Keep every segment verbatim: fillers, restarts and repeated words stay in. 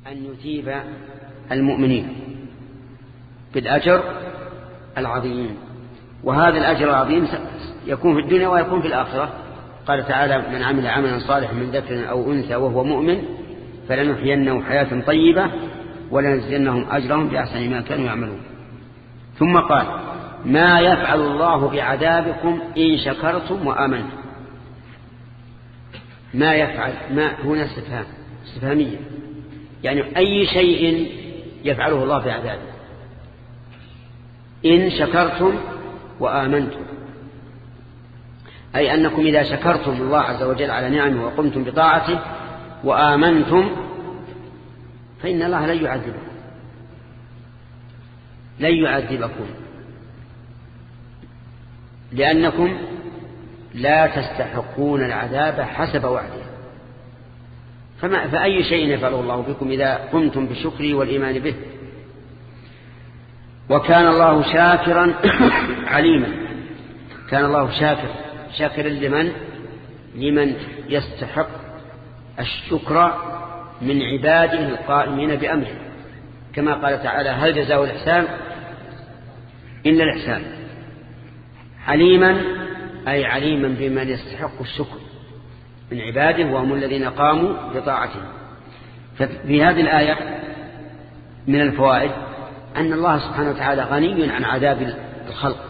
أن يثيب المؤمنين بالأجر العظيم، وهذا الأجر العظيم يكون في الدنيا ويكون في الآخرة. قال تعالى: من عمل عملا صالحا من ذكر أو أنثى وهو مؤمن فلنحيينه حياة طيبة ولنجزينهم أجرهم بأحسن ما كانوا يعملون. ثم قال: ما يفعل الله بعذابكم إن شكرتم وآمنتم. ما يفعل، ما هنا استفهام استفهامية، يعني أي شيء يفعله الله بعذابه إن شكرتم وآمنتم، أي أنكم إذا شكرتم الله عز وجل على نعمه وقمتم بطاعته وآمنتم فإن الله لن يعذبكم لن يعذبكم لأنكم لا تستحقون العذاب حسب وعده. فما فأي شيء يفعله الله بكم إذا قمتم بالشكر والإيمان به. وكان الله شاكرا عليما. كان الله شاكر شاكرا لمن لمن يستحق الشكر من عباده القائمين بأمره، كما قال تعالى: هل جزاء الإحسان إلا الإحسان. عليما أي عليما بمن يستحق الشكر من عباده وهم الذين قاموا بطاعته. ففي هذه الآية من الفوائد أن الله سبحانه وتعالى غني عن عذاب الخلق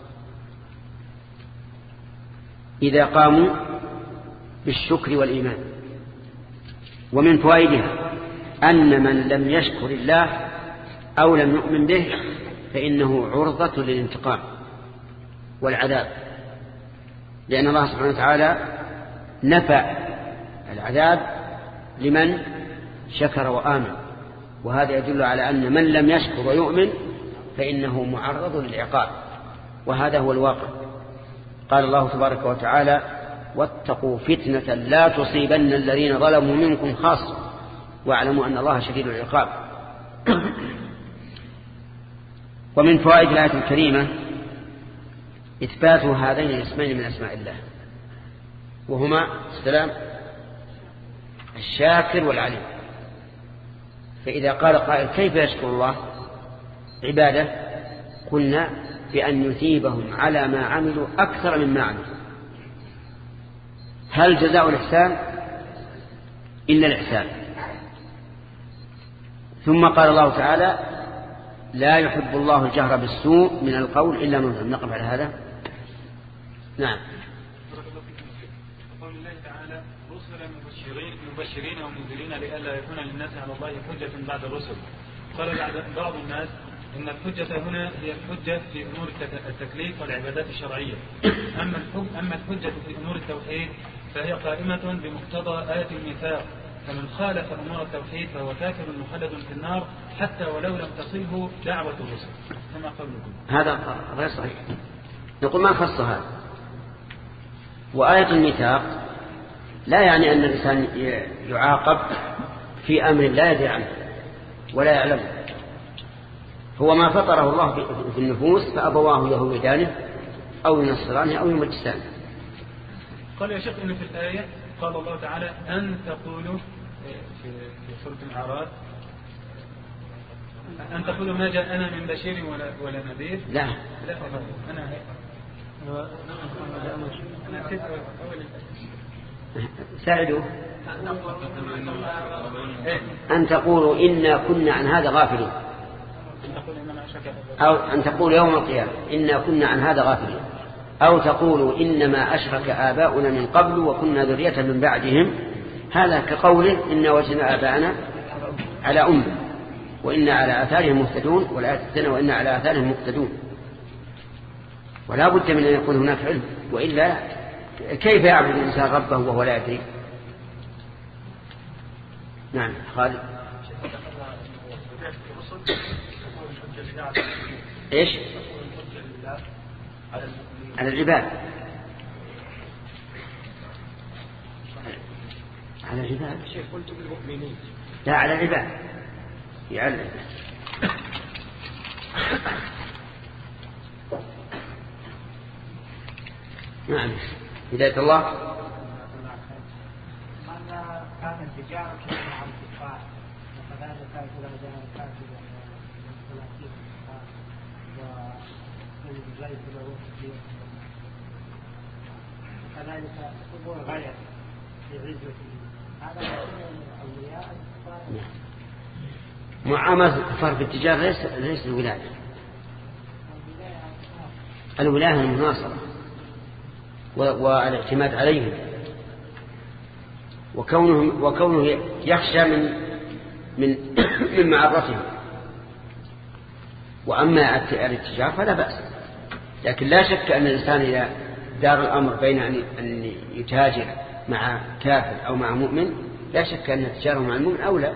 إذا قاموا بالشكر والإيمان. ومن فوائدها أن من لم يشكر الله أو لم يؤمن به فإنه عرضة للانتقام والعذاب، لأن الله سبحانه وتعالى نفى العذاب لمن شكر وآمن، وهذا يدل على أن من لم يشكر ويؤمن فإنه معرض للعقاب، وهذا هو الواقع. قال الله تبارك وتعالى: واتقوا فتنة لا تصيبن الذين ظلموا منكم خاصة واعلموا أن الله شديد العقاب. ومن فوائد الآية الكريمة إثبات هذين الاسمين من أسماء الله، وهما السلام الشاكر والعليم. فإذا قال قائل: كيف يشكر الله عباده؟ قلنا بأن يثيبهم على ما عملوا أكثر مما عملوا. هل جزاء الإحسان إلا الإحسان؟ ثم قال الله تعالى: لا يحب الله الجهر بالسوء من القول إلا من ظلم. نقف على هذا. نعم. قول الله تعالى: رسلا مبشرين مبشرين ومنذرين لئلا يكون للناس على الله حجة بعد الرسل. قال بعض الناس إن الحجة هنا هي الحجة في أمور التكليف والعبادات الشرعية، أما أما الحجة في أمور التوحيد فهي قائمة بمقتضى آية الميثاق، فمن خالف أمور التوحيد فهو كافر مخلد في النار حتى ولو لم تصله دعوة الرسل، كما قولكم. هذا غير صحيح. نقول ما خص هذا. وآية الميثاق لا يعني أن الإنسان يعاقب في أمر لا يدري عنه ولا يعلمه. هو ما فطره الله في النفوس فأبواه يهودانه أو ينصرانه أو يمجسانه. قال يا شيخ إن في الآية قال الله تعالى: أن تقولوا في سورة الأعراف أن تقولوا ما جاءنا من بشير ولا, ولا نذير. لا لا أنا أنا ساعدوا أن تقولوا إنا كنا عن هذا غافلين، أو أن تقولوا يوم القيامة إنا كنا عن هذا غافلين، أو تقولوا إنما أشرك آباؤنا من قبل وكنا ذرية من بعدهم. هذا كقوله إنا وجدنا آباءنا على أمة وإنا على آثارهم مهتدون، والآية الثانية وإنا على آثارهم مهتدون. ولا بد من أن يكون هناك علم، وإلا كيف يعبد الإنسان ربه وهو لا يدري؟ نعم خالد. إيش على العباد؟ على العباد لا على العباد يعلم. نعم هداية الله. من كان التجارة مع الكفار وكذلك إذا جاء الكاتب والثلاثين ومن زيت الوقت وكذلك أمور غاية في عزته هذا يكون أولياء الكفار. معاملة الكفار في التجارة ليس ليس الولاية. الولاية المناصرة والاعتماد عليهم، وكونه وكونه يخشى من من من معرتهم. وأما التجارة فلا بأس، لكن لا شك أن الإنسان إذا دار الأمر بين أن يتاجر مع كافر أو مع مؤمن لا شك أن التجارة مع المؤمن أولى.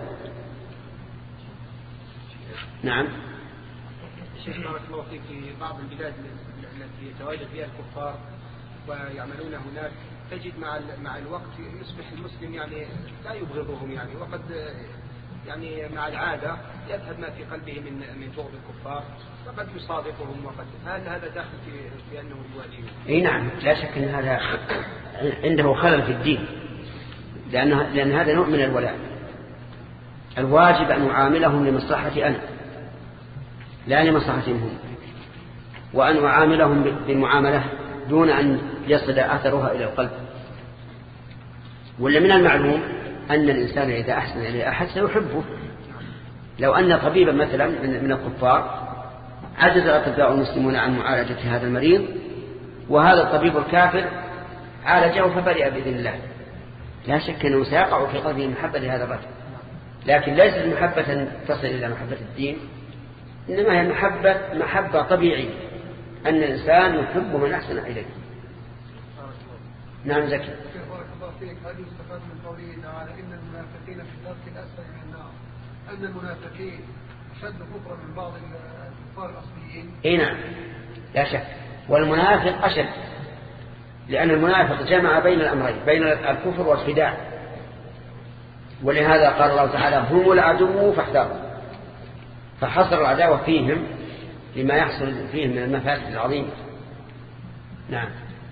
نعم. شيخ بارك الله فيك، في بعض البلاد التي يتواجد فيها الكفار ويعملون هناك تجد مع مع الوقت يصبح المسلم يعني لا يبغضهم يعني، وقد يعني مع العادة يذهب ما في قلبه من من بغض الكفار، فقد يصادقهم. وقد هل هذا داخل في في انه يواليهم؟ اي نعم، لا شك ان هذا عنده خلل في الدين، لان لان هذا نوع من الولاء. الواجب ان اعاملهم لمصلحتي انا لا لمصلحتهم هم، وان اعاملهم بالمعامله دون ان يصل اثرها الى القلب. ولا من المعلوم أن الإنسان إذا أحسن إلى أحد سيحبه. لو أن طبيبا مثلا من الكفار عجز الأطباء المسلمون عن معالجة هذا المريض، وهذا الطبيب الكافر عالجه فبرئ بإذن الله، لا شك أنه سيقع في قلبه محبة لهذا الرجل، لكن ليست محبة تصل إلى محبة الدين، إنما هي محبة محبة طبيعية، أن الإنسان يحب من أحسن إليه. نعم زكي. هل يستفاد من قوله تعالى إن المنافقين في الدرك الأسفل من النار، أن المنافقين أشد كفرا من بعض الكفار الأصليين؟ إيه نعم لا شك، والمنافق أشد، لأن المنافق جمع بين الأمرين، بين الكفر والخداع، ولهذا قال الله تعالى هم العدو فاحذروا، فحصر العداوة فيهم لما يحصل فيهم من المفاسد العظيمة. نعم.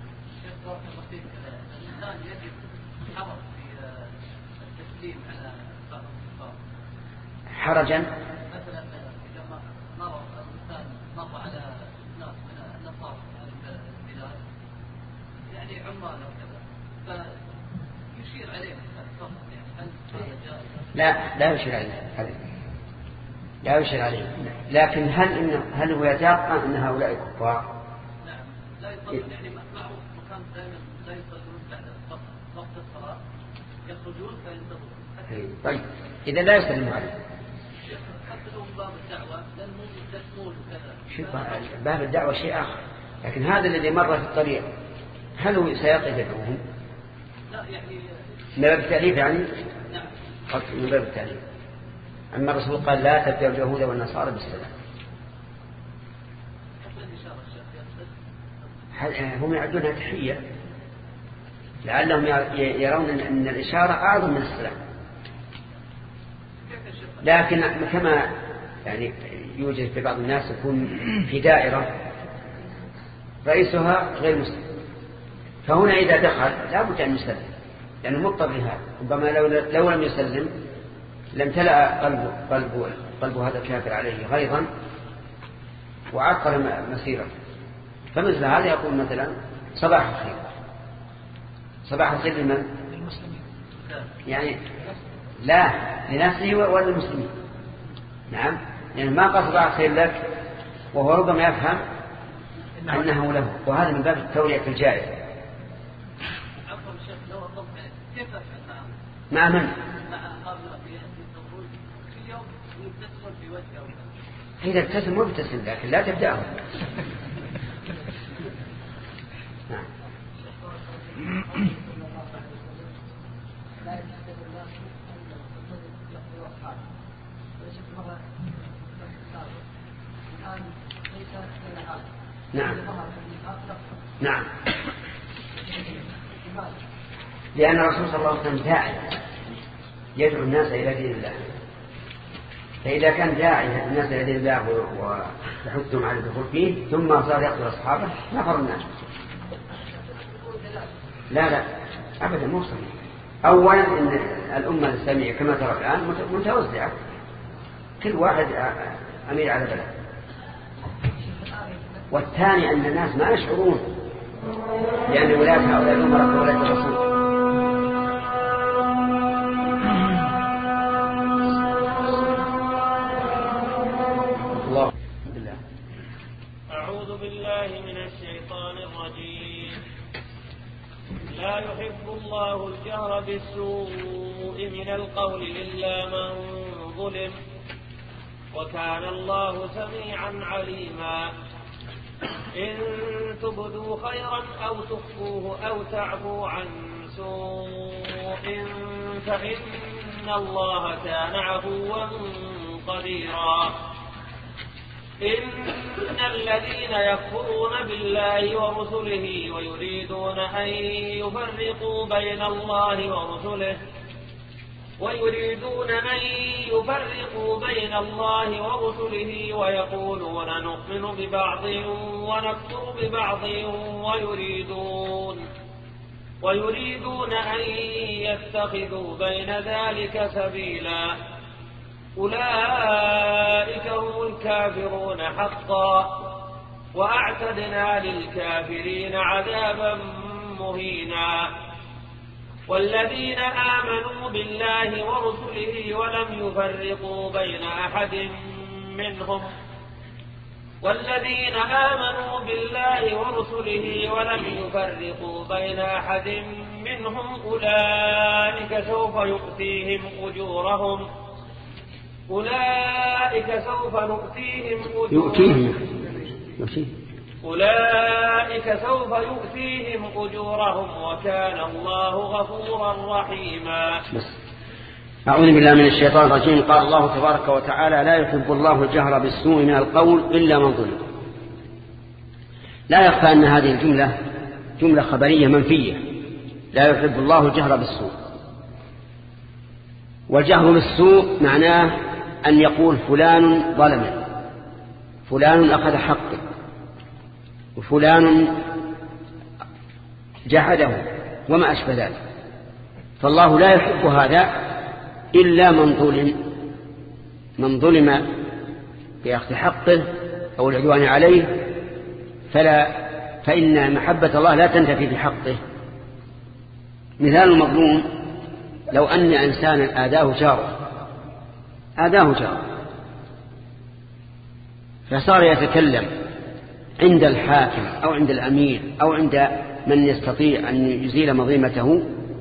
حرجا مثلا إذا نرى الإنسان مر على ناس من النصارى البلاد يعني عمال وكذا فيشير عليهم فقط، يعني هل هذا جائز؟ لا لا يشير عليه، لا يشير عليه، لكن هل إن هل هو يتيقن أن هؤلاء كفار؟ نعم لا يصلون، يعني معروف مكان دائما لا يصلون بعد وقت الصلاة، يخرجون فينتظرون. طيب إذا لا يسلم عليه. باب الدعوة لن تسمون وكذا. شوف باب الدعوة شيء آخر، لكن هذا الذي مر في الطريق هل هو سيقف يدعوهم؟ لا يعني من باب التأليف يعني؟ نعم. من باب التأليف. أما الرسول قال لا تبدأوا اليهود والنصارى بالسلام. هم يعدونها تحية، لعلهم يرون أن الإشارة أعظم من السلام. لكن كما يعني يوجد في بعض الناس يكون في دائرة رئيسها غير مسلم، فهنا إذا دخل لا بد أن يسلم، لأنه مضطر لهذا. ربما لو, لو لم يسلم لم تلأ قلب, قلب, قلب هذا الكافر عليه غيظا وعقر مسيرة. فمثل هذا يقول مثلا صباح الخير. صباح الخير لمن؟ للمسلمين يعني، لا لنفسه وللمسلمين. نعم، يعني ما قال صباح الخير لك وهو ربما يفهم أنه له، وهذا من باب التورية في الجائزة. مع من؟ إذا ابتسم وابتسم، لكن لا تبدأه. نعم. نعم نعم لأن الرسول صلى الله عليه وسلم داعي يدعو الناس إلى دين الله، فإذا كان داعي الناس إلى دين الله ويحثهم على الدخول فيه ثم صار يقتل أصحابه نفر الناس. لا لا أبدا مو صحيح، أولا إن الأمة الإسلامية كما ترى الآن متوزعة، كل واحد أمير على بلد. والثاني أن الناس ما يشعرون لأن ولاية هؤلاء الأمراء كولاية الرسول. الله بالله. أعوذ بالله من الشيطان الرجيم. لا يحب الله الجهر بالسوء من القول إلا من ظلم، وكان الله سميعا عليما. إن تبدوا خيرا أو تخفوه أو تعفو عن سوء فإن الله كان عفوا قديرا. إن الذين يكفرون بالله ورسله ويريدون أن يفرقوا بين الله ورسله ويريدون أن يفرقوا بين الله ورسله ويقولون نؤمن ببعض ونكفر ببعض ويريدون ويريدون أن يتخذوا بين ذلك سبيلا. أولئك هم الكافرون حقا، وأعتدنا للكافرين عذابا مهينا. والذين آمنوا بالله ورسله ولم يفرقوا بين أحد منهم والذين آمنوا بالله ورسله ولم يفرقوا بين أحد منهم أولئك سوف يؤتيهم أجورهم أولئك سوف نؤتيهم أجورهم أولئك سوف يؤتيهم أجورهم وكان الله غفورا رحيما. أعوذ بالله من الشيطان الرجيم. قال الله تبارك وتعالى: لا يحب الله الجهر بالسوء من القول إلا من ظلم. لا يخفى أن هذه الجملة جملة خبرية منفية. لا يحب الله الجهر بالسوء. والجهر بالسوء معناه أن يقول فلان ظلم، فلان أخذ حقه، وفلان جحده وما أشبه ذلك. فالله لا يحب هذا إلا من ظلم، من ظلم بأخذ حقه أو العدوان عليه فلا فإن محبة الله لا تنتفي بحقه. مثال المظلوم: لو أن إنسانا آذاه جاره آذاه جاره فصار يتكلم عند الحاكم أو عند الأمير أو عند من يستطيع أن يزيل مظلمته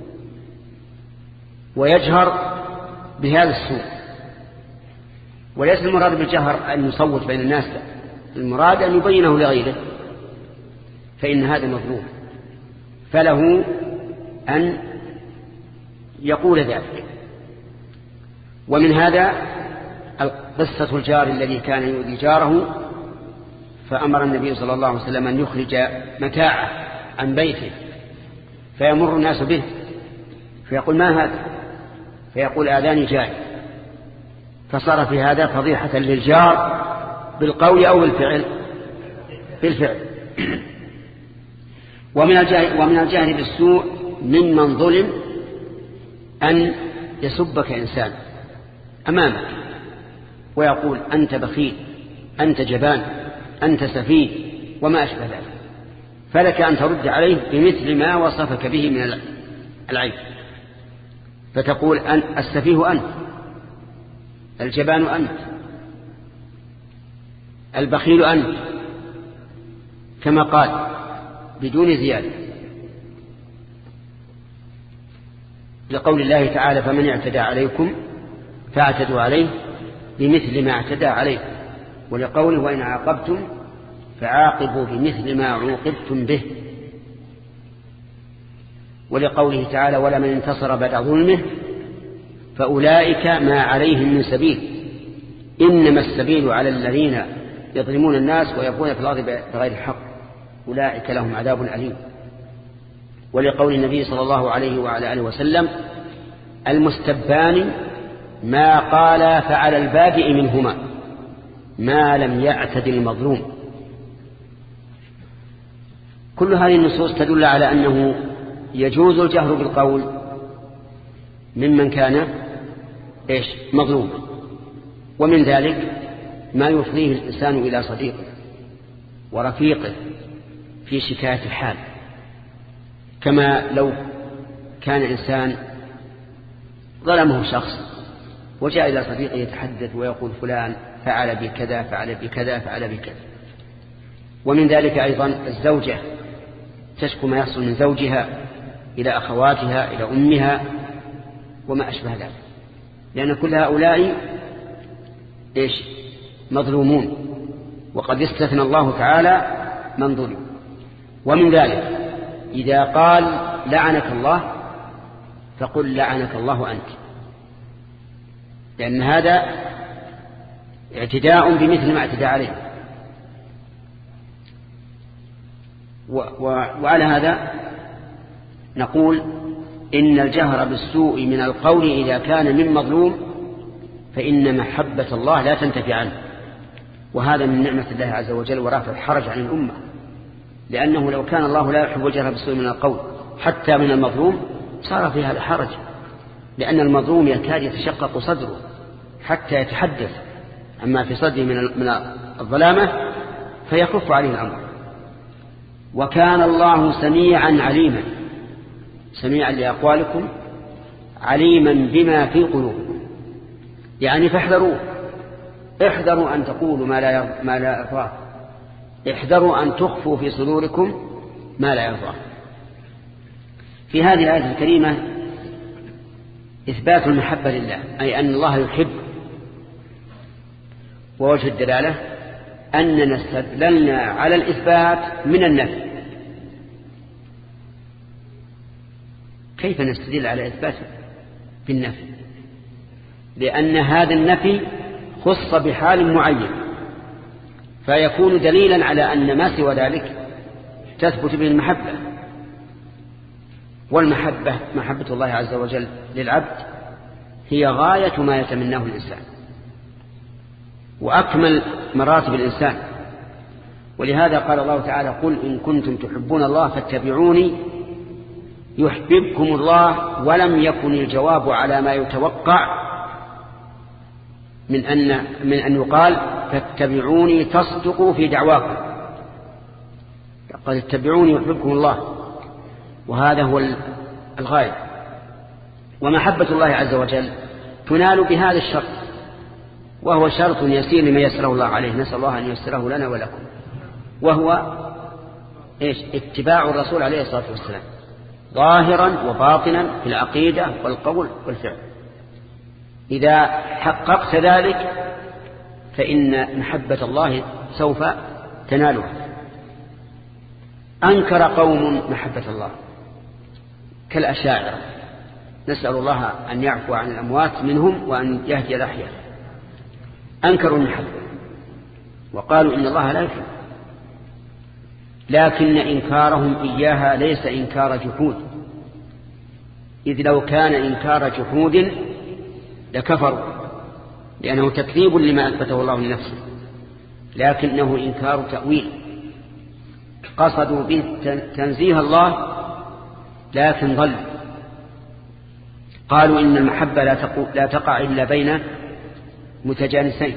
ويجهر بهذا السوء. وليس المراد بالجهر أن يصوت بين الناس، المراد أن يبينه لغيره، فإن هذا مظلوم، فله أن يقول ذلك. ومن هذا قصة الجار الذي كان يؤذي جاره، فأمر النبي صلى الله عليه وسلم أن يخرج متاعه عن بيته، فيمر الناس به فيقول: ما هذا؟ فيقول: آذاني جاري. فصار في هذا فضيحة للجار بالقول أو بالفعل بالفعل. ومن الجهل ومن الجهل بالسوء ممن ظلم أن يسبك إنسان أمامك ويقول: أنت بخيل، أنت جبان، أنت سفيه وما أشبه ذلك، فلك أن ترد عليه بمثل ما وصفك به من العيب، فتقول: أن السفيه أنت، الجبان أنت، البخيل أنت، كما قال بدون زيادة، لقول الله تعالى: فمن اعتدى عليكم فاعتدوا عليه بمثل ما اعتدى عليه، ولقوله: وإن عاقبتم فعاقبوا بمثل ما عوقبتم به، ولقوله تعالى: ولمن انتصر بعد ظلمه فأولئك ما عليهم من سبيل إنما السبيل على الذين يظلمون الناس ويبغون في الأرض بغير الحق أولئك لهم عذاب أليم. ولقول النبي صلى الله عليه وعلى آله وسلم: المستبان ما قال فعلى البادئ منهما ما لم يعتد المظلوم. كل هذه النصوص تدل على أنه يجوز الجهر بالقول ممن كان إيش مظلوما. ومن ذلك ما يفضيه الإنسان إلى صديقه ورفيقه في شكاية الحال، كما لو كان إنسان ظلمه شخص وجاء إلى صديقه يتحدث ويقول فلان فعل بكذا فعل بكذا فعل بكذا. ومن ذلك أيضا الزوجة تشكو ما يحصل من زوجها إلى أخواتها إلى أمها وما أشبه ذلك، لأن كل هؤلاء إيش مظلومون، وقد استثنى الله تعالى من ظلم. ومن ذلك إذا قال لعنك الله فقل لعنك الله أنت، لأن هذا اعتداء بمثل ما اعتدى عليه. وعلى هذا نقول إن الجهر بالسوء من القول إذا كان من مظلوم فإن محبة الله لا تنتفي عنه، وهذا من نعمة الله عز وجل ورافع الحرج عن الأمة، لأنه لو كان الله لا يحب الجهر بالسوء من القول حتى من المظلوم صار في هذا حرج، لأن المظلوم يكاد يتشقق صدره حتى يتحدث عما في صدره من الظلامة فيخف عليه الأمر. وكان الله سميعا عليما، سميعا لأقوالكم عليما بما في قلوبكم، يعني فاحذروا، احذروا أن تقولوا ما لا ما لا يرضاه، احذروا أن تخفوا في صدوركم ما لا يرضاه. في هذه الآية الكريمة إثبات المحبة لله، أي أن الله يحب. ووجه الدلالة أننا استدللنا على الإثبات من النفي. كيف نستدل على إثبات بالنفي؟ لأن هذا النفي خص بحال معين، فيكون دليلا على أن ما سوى ذلك تثبت به المحبة. والمحبة محبة الله عز وجل للعبد هي غاية ما يتمناه الإنسان وأكمل مراتب الإنسان. ولهذا قال الله تعالى قل إن كنتم تحبون الله فاتبعوني يحببكم الله. ولم يكن الجواب على ما يتوقع من أن, من أن يقال فاتبعوني تصدقوا في دعواكم، قال اتبعوني يحببكم الله، وهذا هو الغاية. ومحبة الله عز وجل تنال بهذا الشرط، وهو شرط يسير لما يسره الله عليه، نسأل الله أن يسره لنا ولكم، وهو إيش؟ اتباع الرسول عليه الصلاة والسلام ظاهرا وباطنا في العقيدة والقول والفعل. إذا حققت ذلك فإن محبة الله سوف تنالها. أنكر قوم محبة الله كالأشاعرة، نسأل الله أن يعفو عن الأموات منهم وأن يهدي الأحياء. أنكروا المحبة وقالوا إن الله لا يحب، لكن إنكارهم إياها ليس إنكار جحود، إذ لو كان إنكار جحود لكفروا، لأنه تكذيب لما أثبته الله لنفسه، لكنه إنكار تأويل. قصدوا به تنزيه الله لكن ضل. قالوا إن المحبة لا, لا تقع إلا بين متجانسين،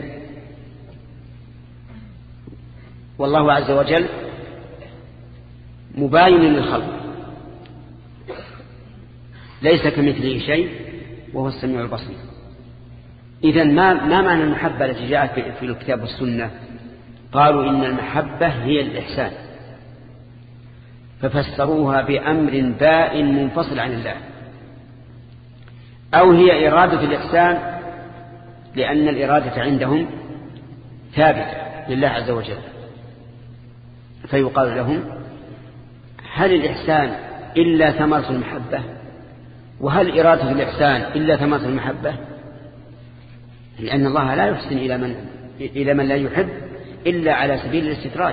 والله عز وجل مباين للخلق ليس كمثله شيء وهو السميع البصير. إذن ما, ما معنى المحبة التي جاءت في الكتاب والسنة؟ قالوا إن المحبة هي الإحسان، ففسروها بأمر بائن منفصل عن الله، أو هي إرادة الإحسان لأن الإرادة عندهم ثابتة لله عز وجل، فيقال لهم هل الإحسان إلا ثمرة المحبة؟ وهل إرادة الإحسان إلا ثمرة المحبة؟ لأن الله لا يحسن إلى من, إلى من لا يحب إلا على سبيل الاستدراج.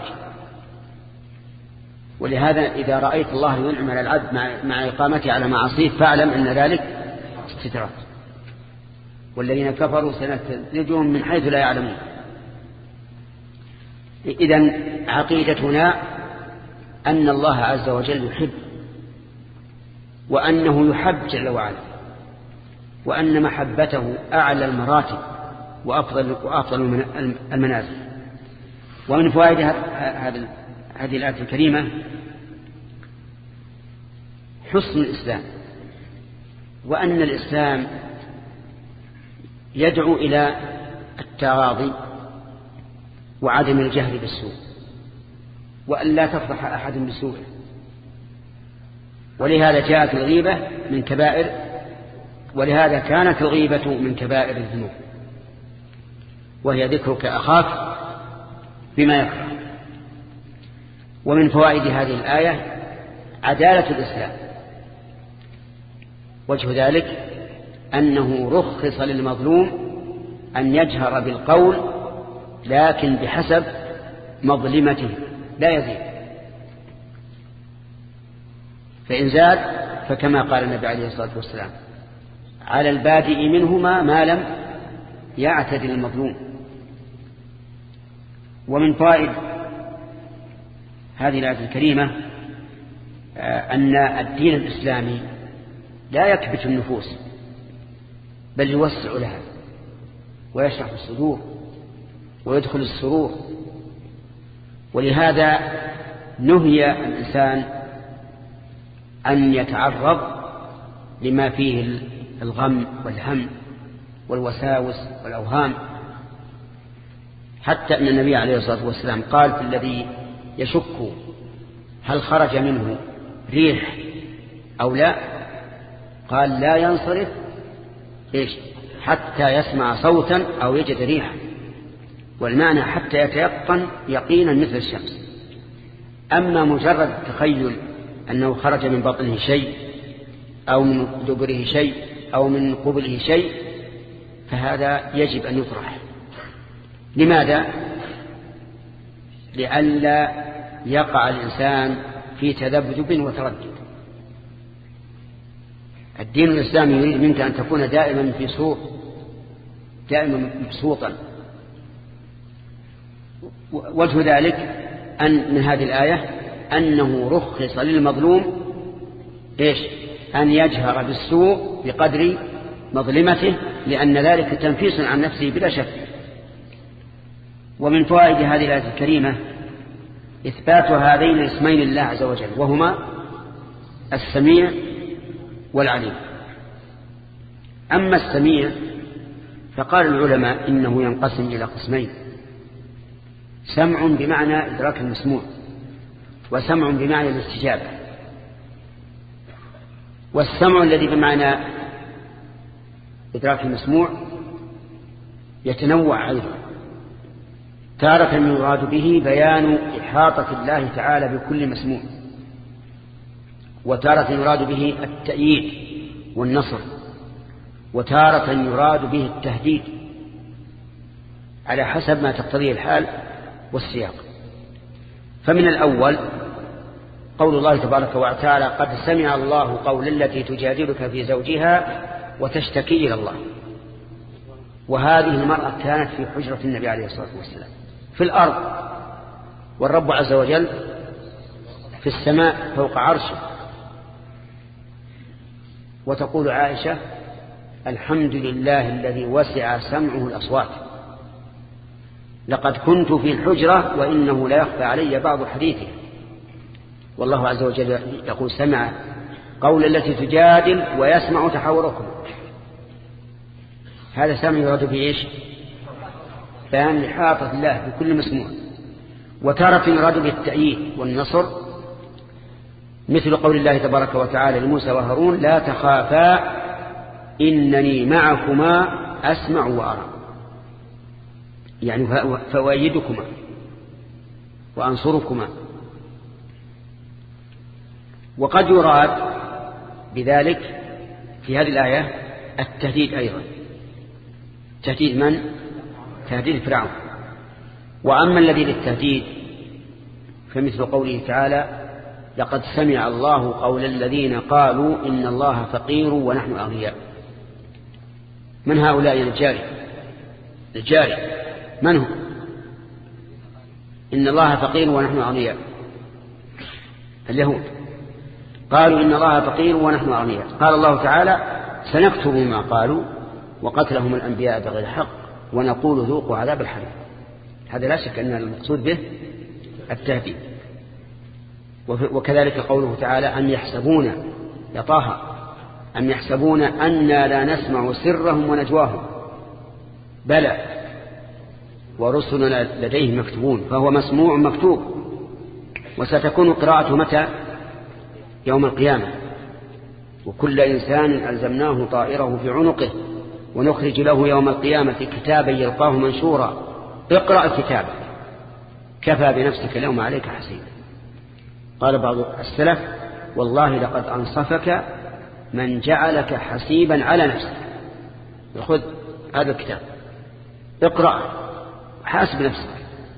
ولهذا إذا رأيت الله ينعم على العبد مع, مع إقامته على معاصيه فاعلم أن ذلك استدراج، والذين كفروا سنستدرجهم من حيث لا يعلمون. إذن عقيدتنا أن الله عز وجل يحب، وأنه يحب جل وعلا، وأن محبته أعلى المراتب وأفضل, وأفضل المنازل. ومن فوائد هذه الآية الكريمة حسن الإسلام، وأن الإسلام يدعو إلى التغاضي وعدم الجهل بالسوء، وأن لا تفضح أحد بسوء. ولهذا جاءت الغيبة من كبائر، ولهذا كانت الغيبة من كبائر الذنوب، وهي ذكرك أخاك بما يكره. ومن فوائد هذه الآية عدالة الإسلام. وجه ذلك أنه رخص للمظلوم أن يجهر بالقول، لكن بحسب مظلمته لا يزيد، فإن زاد فكما قال النبي عليه الصلاة والسلام على البادئ منهما ما لم يعتدل المظلوم. ومن فوائد هذه الآية الكريمة أن الدين الإسلامي لا يكبت النفوس، بل يوسع لها ويشرح الصدور ويدخل السرور. ولهذا نهي الإنسان أن يتعرض لما فيه الغم والهم والوساوس والأوهام، حتى أن النبي عليه الصلاة والسلام قال في الذي يشك هل خرج منه ريح أو لا، قال لا ينصرف إيش حتى يسمع صوتا أو يجد ريحا، والمعنى حتى يتيقن يقينا مثل الشمس. أما مجرد التخيل أنه خرج من بطنه شيء أو من دبره شيء أو من قبله شيء فهذا يجب أن يطرح. لماذا؟ لئلا يقع الإنسان في تذبذب وتردد. الدين الإسلامي يريد منك أن تكون دائما في سوق، دائما مبسوطا. وجه ذلك أن من هذه الآية أنه رخص للمظلوم إيش أن يجهر بالسوء بقدر مظلمته، لأن ذلك تنفيس عن نفسه بلا شك. ومن فوائد هذه الآية الكريمة إثبات هذين الاسمين لله عز وجل، وهما السميع والعليم. أما السميع فقال العلماء إنه ينقسم إلى قسمين: سمع بمعنى إدراك المسموع، وسمع بمعنى الاستجابة. والسمع الذي بمعنى إدراك المسموع يتنوع أيضا، تارة يراد به بيان إحاطة الله تعالى بكل مسموع، وتارة يراد به التأييد والنصر، وتارة يراد به التهديد على حسب ما تقتضيه الحال والسياق. فمن الأول قول الله تبارك وتعالى: قد سمع الله قول التي تجادلك في زوجها وتشتكي إلى الله. وهذه المرأة كانت في حجرة النبي عليه الصلاة والسلام في الأرض، والرب عز وجل في السماء فوق عرشه. وتقول عائشة: الحمد لله الذي وسع سمعه الأصوات، لقد كنت في الحجرة وإنه لا يخفى علي بعض حديثه. والله عز وجل يقول: سمع قول التي تجادل ويسمع تحاوركم. هذا سمع يراد به إيش؟ بيان لإحاطة الله بكل مسموع. وتارة يراد به التأييد والنصر، مثل قول الله تبارك وتعالى لموسى وهارون: لا تخافا إنني معكما أسمع وأرى، يعني فأؤيدكما وأنصركما. وقد يراد بذلك في هذه الآية التهديد أيضا. تهديد من؟ تهديد فرعون. وأما الذي للتهديد فمثل قوله تعالى: لقد سمع الله قول الذين قالوا إن الله فقير ونحن أغنياء. من هؤلاء الجاري؟ الجاري من هو؟ إن الله فقير ونحن أغنياء. اليهود قالوا إن الله فقير ونحن أغنياء. قال الله تعالى: سنكتب ما قالوا وقتلهم الأنبياء بغير حق ونقول ذوقوا عذاب الحريق. هذا لا شك أن المقصود به التهديد. وكذلك قوله تعالى أم يحسبون يا طه أم يحسبون أنا لا نسمع سرهم ونجواهم بلى ورسلنا لديه مكتوبون، فهو مسموع مكتوب. وستكون قراءته متى؟ يوم القيامة. وكل إنسان ألزمناه طائره في عنقه ونخرج له يوم القيامة كتابا يلقاه منشورا اقرأ الكتاب كفى بنفسك اليوم عليك حسيبا. قال بعض السلف والله لقد أنصفك من جعلك حسيبا على نفسك. خذ هذا الكتاب اقرأ حاسب نفسك.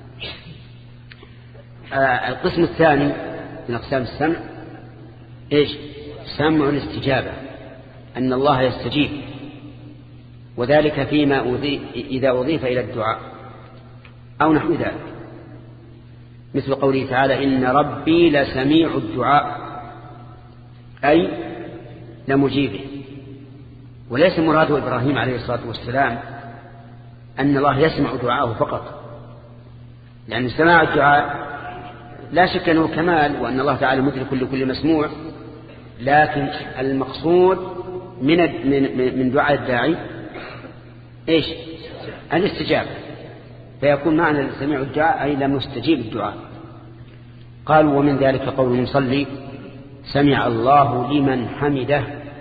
آه القسم الثاني من أقسام السمع إيش؟ سمع الاستجابة، أن الله يستجيب، وذلك فيما أضيف إذا أضيف إلى الدعاء أو نحو ذلك، مثل قوله تعالى إن ربي لسميع الدعاء أي لمجيبه. وليس مراد إبراهيم عليه الصلاة والسلام أن الله يسمع دعاءه فقط، لأن سماع الدعاء لا شك أنه كمال وأن الله تعالى مدرك لكل مسموع، لكن المقصود من من دعاء الداعي إيش؟ الاستجابة، فيكون معنى سميع الدعاء أي لم يستجيب الدعاء. قالوا ومن ذلك قول المصلي سمع الله لمن حمده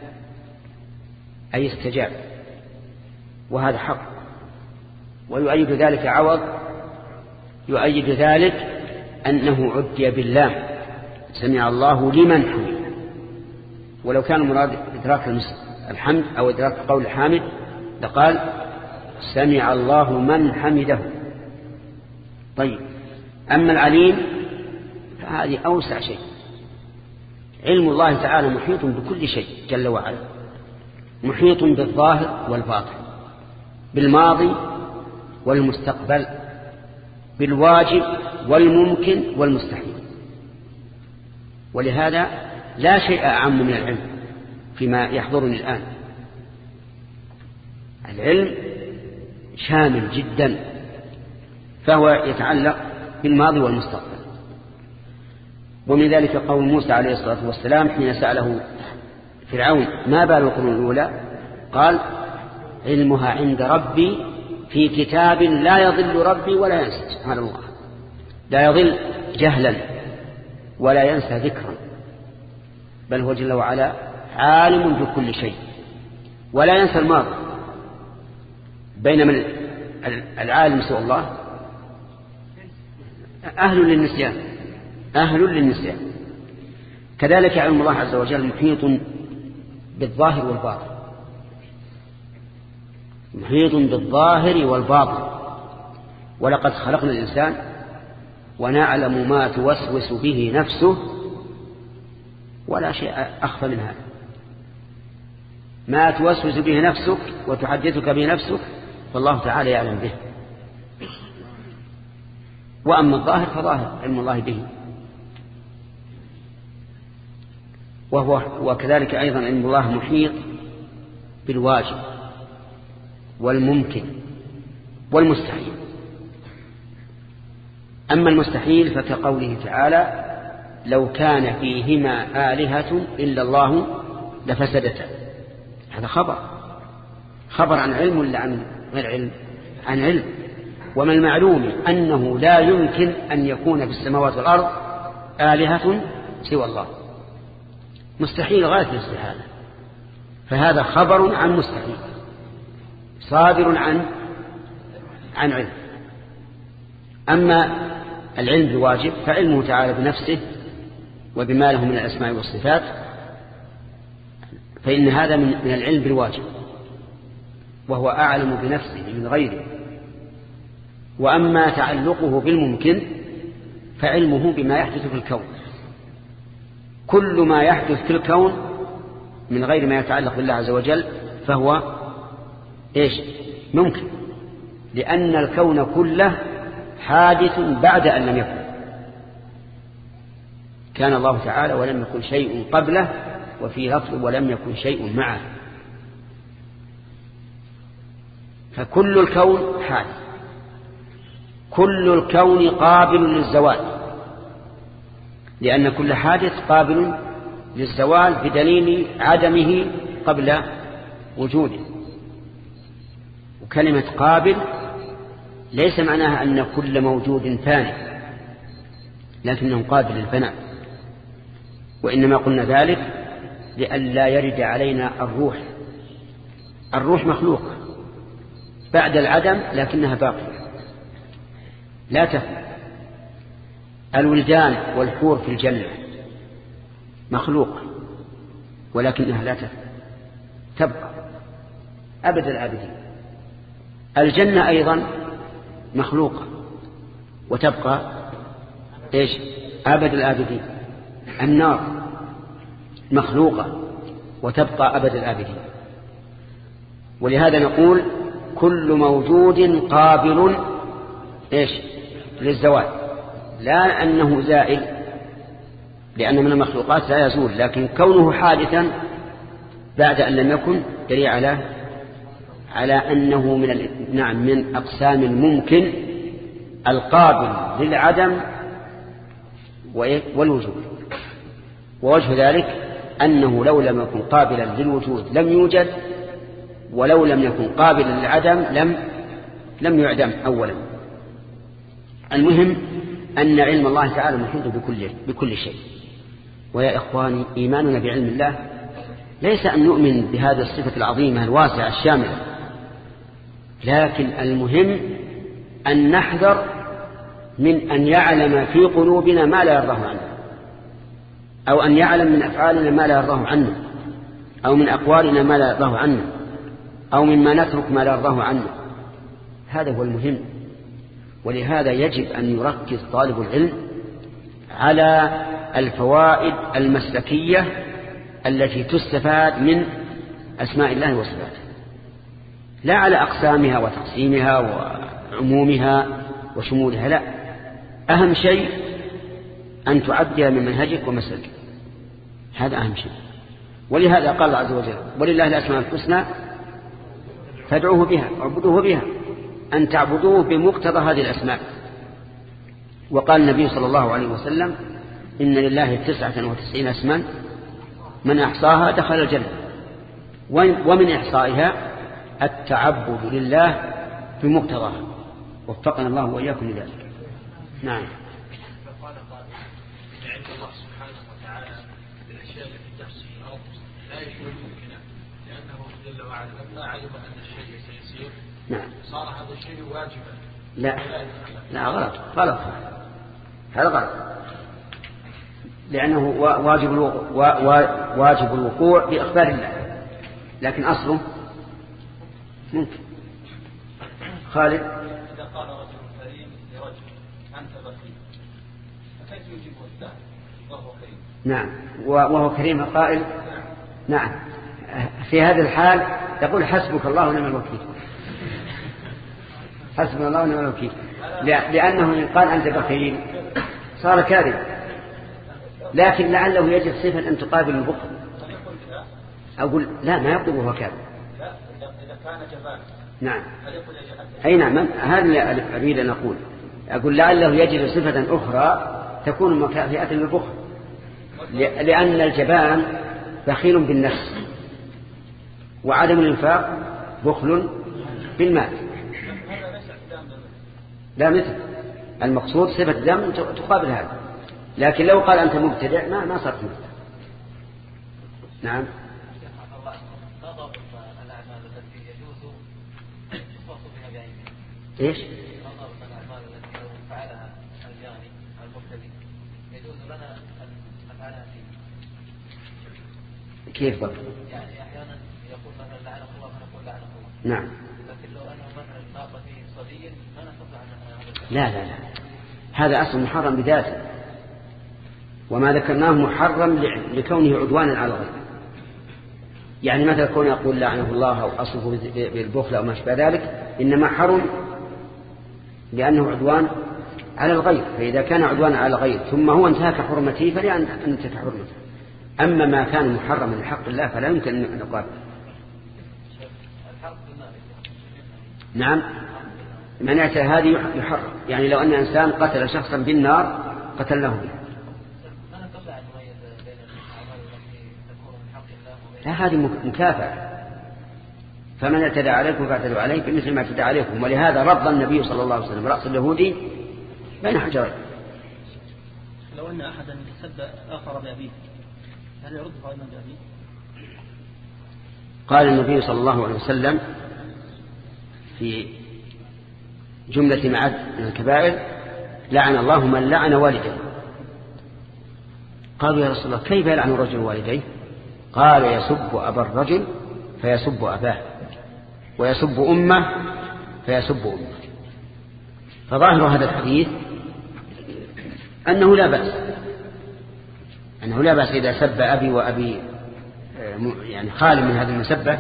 أي استجاب، وهذا حق. ويؤيد ذلك عوض يؤيد ذلك أنه عدي بالله سمع الله لمن حمده، ولو كان مراد إدراك الحمد أو إدراك قول الحامد لقال سمع الله من حمده. طيب أما العليم فهذه أوسع شيء. علم الله تعالى محيط بكل شيء جل وعلا، محيط بالظاهر والباطن، بالماضي والمستقبل، بالواجب والممكن والمستحيل. ولهذا لا شيء أعم من العلم فيما يحضرني الآن. العلم شامل جدا، فهو يتعلق بالماضي والمستقبل. ومن ذلك قول موسى عليه الصلاة والسلام حين سأله فرعون ما بال القرون الأولى قال علمها عند ربي في كتاب لا يضل ربي ولا ينسى. سبحان الله، لا يضل جهلا ولا ينسى ذكرا، بل هو جل وعلا عالم بكل شيء ولا ينسى الماضي. بينما العالم سوى الله أهل للنسيان أهل للنسيان. كذلك علم الله عز وجل محيط بالظاهر والباطن، محيط بالظاهر والباطن. ولقد خلقنا الإنسان ونعلم ما توسوس به نفسه ولا شيء أخفى من هذا. ما توسوس به نفسك وتحدثك به نفسك فالله تعالى يعلم به. وأما الظاهر فظاهر علم الله به. وهو وكذلك أيضا علم الله محيط بالواجب والممكن والمستحيل. أما المستحيل فكقوله تعالى لو كان فيهما آلهة إلا الله لفسدتا. هذا خبر خبر عن علم ولا عن غير علم؟ عن علم. وما المعلوم أنه لا يمكن أن يكون في السماوات والأرض آلهة سوى الله، مستحيل غاية الاستحالة. فهذا خبر عن مستحيل صادر عن عن علم. أما العلم بواجب فعلمه تعالى بنفسه وبما له من الأسماء والصفات، فإن هذا من من العلم بالواجب، وهو أعلم بنفسه من غيره. وأما تعلقه بالممكن فعلمه بما يحدث في الكون. كل ما يحدث في الكون من غير ما يتعلق بالله عز وجل فهو إيش؟ ممكن، لأن الكون كله حادث بعد أن لم يكن. كان الله تعالى ولم يكن شيء قبله، وفي لفظ ولم يكن شيء معه. فكل الكون حادث، كل الكون قابل للزوال، لأن كل حادث قابل للزوال بدليل عدمه قبل وجوده. وكلمة قابل ليس معناها أن كل موجود فاني، لكنه قابل للفناء. وإنما قلنا ذلك لئلا يرد علينا الروح. الروح مخلوقة بعد العدم لكنها باقية لا تفنى. الولدان والحور في الجنة مخلوقة ولكنها لا تفنى، تبقى أبد الآبدين. الجنة أيضا مخلوقة وتبقى إيش؟ أبد الآبدين. النار مخلوقة وتبقى أبد الآبدين. ولهذا نقول كل موجود قابل إيش؟ للزوال، لا أنه زائل، لأن من المخلوقات لا يزول، لكن كونه حادثا بعد أن لم يكن دليل على على أنه من نعم من أقسام الممكن القابل للعدم والوجود. ووجه ذلك أنه لو لم يكن قابلا للوجود لم يوجد، ولو لم يكن قابلا للعدم لم لم يعدم أولا. المهم أن علم الله تعالى محيط بكل بكل شيء. ويا إخواني، إيماننا بعلم الله ليس أن نؤمن بهذه الصفة العظيمة الواسعة الشاملة، لكن المهم أن نحذر من أن يعلم في قلوبنا ما لا يرضاه عنه، أو أن يعلم من أفعالنا ما لا يرضاه عنه، أو من أقوالنا ما لا يرضاه عنه، أو مما نترك ما لا يرضاه عنه. هذا هو المهم. ولهذا يجب أن يركز طالب العلم على الفوائد المسلكية التي تستفاد من أسماء الله وصفاته، لا على أقسامها وتقسيمها وعمومها وشمولها، لا. أهم شيء أن تعدها من منهجك ومسلكك، هذا أهم شيء. ولهذا قال الله عز وجل: ولله الأسماء الحسنى فادعوه بها واعبدوه بها، أن تعبدوه بمقتضى هذه الأسماء. وقال النبي صلى الله عليه وسلم: إن لله تسعة وتسعين اسما من أحصاها دخل الجنة. ومن إحصائها التعبد لله بمقتضاها. وفقنا الله وإياكم لذلك. نعم. فقال قائل إن علم الله سبحانه وتعالى بالأشياء التي تحصل في الأرض لا يكون ممكنا، لأنه جل وعلا لما علم أن الشيء سيصير نعم صار هذا الشيء واجبا. لا لا غلط غلط هذا غلط، لأنه واجب واجب الوقوع بإخبار الله، لكن أصله ممكن. خالد: إذا قال رجل كريم لرجل أنت بخيل، فكيف يجيبه الثاني وهو كريم؟ نعم، وهو كريم قائل. نعم، في هذه الحال يقول: حسبك الله ونعم الوكيل. حسبنا الله ونعم الوكيل، لأنه إن قال أنت بخيل صار كاذب، لكن لعله يجد صفة أن تقابل البخل. أقول لا، ما يقول وهو كاذب. إذا كان جبان. نعم، أي نعم، هذا اللي أريد أن أقول. أقول لعله يجد صفة أخرى تكون مكافئة للبخل، لأن الجبان بخيل بالنفس، وعدم الإنفاق بخل بالمال. لا، مثل المقصود صفة دم تقابل هذا، لكن لو قال أنت مبتدع ما ما صرت مبتدع. نعم. ايش؟ الأعمال التي لو فعلها الجاني المبتدئ يجوز لنا أن نفعلها فيه. كيف ضبط؟ يعني أحيانا يقول مثلا لعنه الله فنقول لعنه الله. نعم. لكن لو أنه مثلا ناقة فيه صبي ما نستطيع أن لا لا لا، هذا أصل محرم بذاته، وما ذكرناه محرم لكونه عدوانا على الغير. يعني مثلا كون يقول لعنه الله أو أصفه بالبخل أو ما شابه ذلك، إنما حرم لأنه عدوان على الغير. فإذا كان عدوانا على الغير ثم هو انتهك حرمته فلا أن انتهك حرمته. أما ما كان محرما لحق الله فلا يمكن أن نقابل. نعم معناتها هذه يحرم، يعني لو أن إنسان قتل شخصا بالنار قتلناه بها. لا هذه مكافأة، فمن اعتدى عليكم فاعتدوا عليه بمثل ما اعتدى عليكم. ولهذا رضى النبي صلى الله عليه وسلم رأس اليهودي بين حجرين. لو أن أحدا سب آخر بأبيه هل يرد قائما بأبيه؟ قال النبي صلى الله عليه وسلم في جملة معد من الكبائر لعن الله من لعن والديه. قالوا يا رسول الله كيف يلعن الرجل والديه؟ قال يسب أبا الرجل فيسب أباه، ويسب أمه فيسب أمه. فظاهر هذا الحديث أنه لا بأس أنه لا بأس إذا سب أبي وأبي يعني خال من هذه المسبة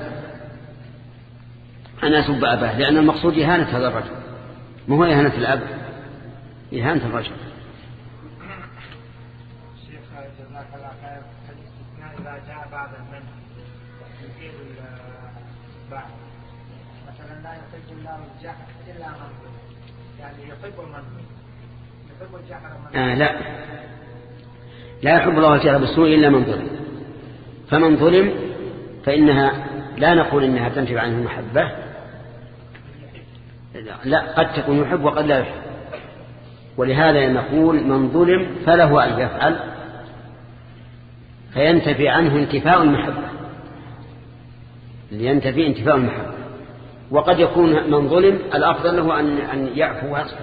أن أسب أباه، لأن المقصود إهانة هذا الرجل، ما هو إهانة الأب، إهانة الرجل. شيخ جزاك الله خير، الاستثناء إذا جاء بعد المنع يفيد البعض، مثلا لا يحب الله الجهر إلا من يعني يحب المنع يحب الجهر من آه لا لا يحب الله الجهر بالسوء إلا من ظلم. فمن ظلم فإنها لا نقول إنها تنفي عنه المحبة، لا قد تكون يحب وقد لا يحب. ولهذا نقول من ظلم فله أن يفعل فينتفي عنه انتفاء المحبة، لينتفي انتفاء المحبة. وقد يكون من ظلم الأفضل له أن أن يعفو ويصفح.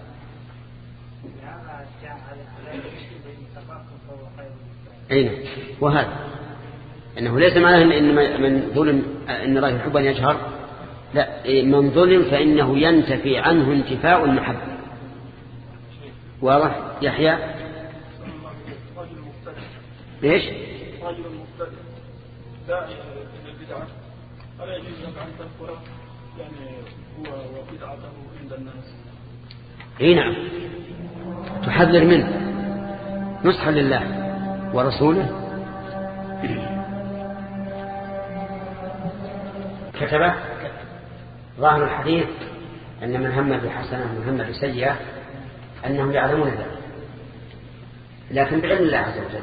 أين وهذا أنه ليس معناه إن من ظلم إن الله يحب أن يجهر، لا، من ظلم فإنه ينتفي عنه انتفاء المحبة. واضح يحيى؟ ليش؟ رجل مبتدع داعي إلى البدعة ألا يجوز لك أن تذكره يعني هو وبدعته عند الناس؟ اي نعم، تحذر منه نصحا لله ورسوله. كتب ظاهر الحديث أن من هم بحسنة من هم بسيئة أنهم يعلمون ذلك، لكن بعلم الله عز وجل.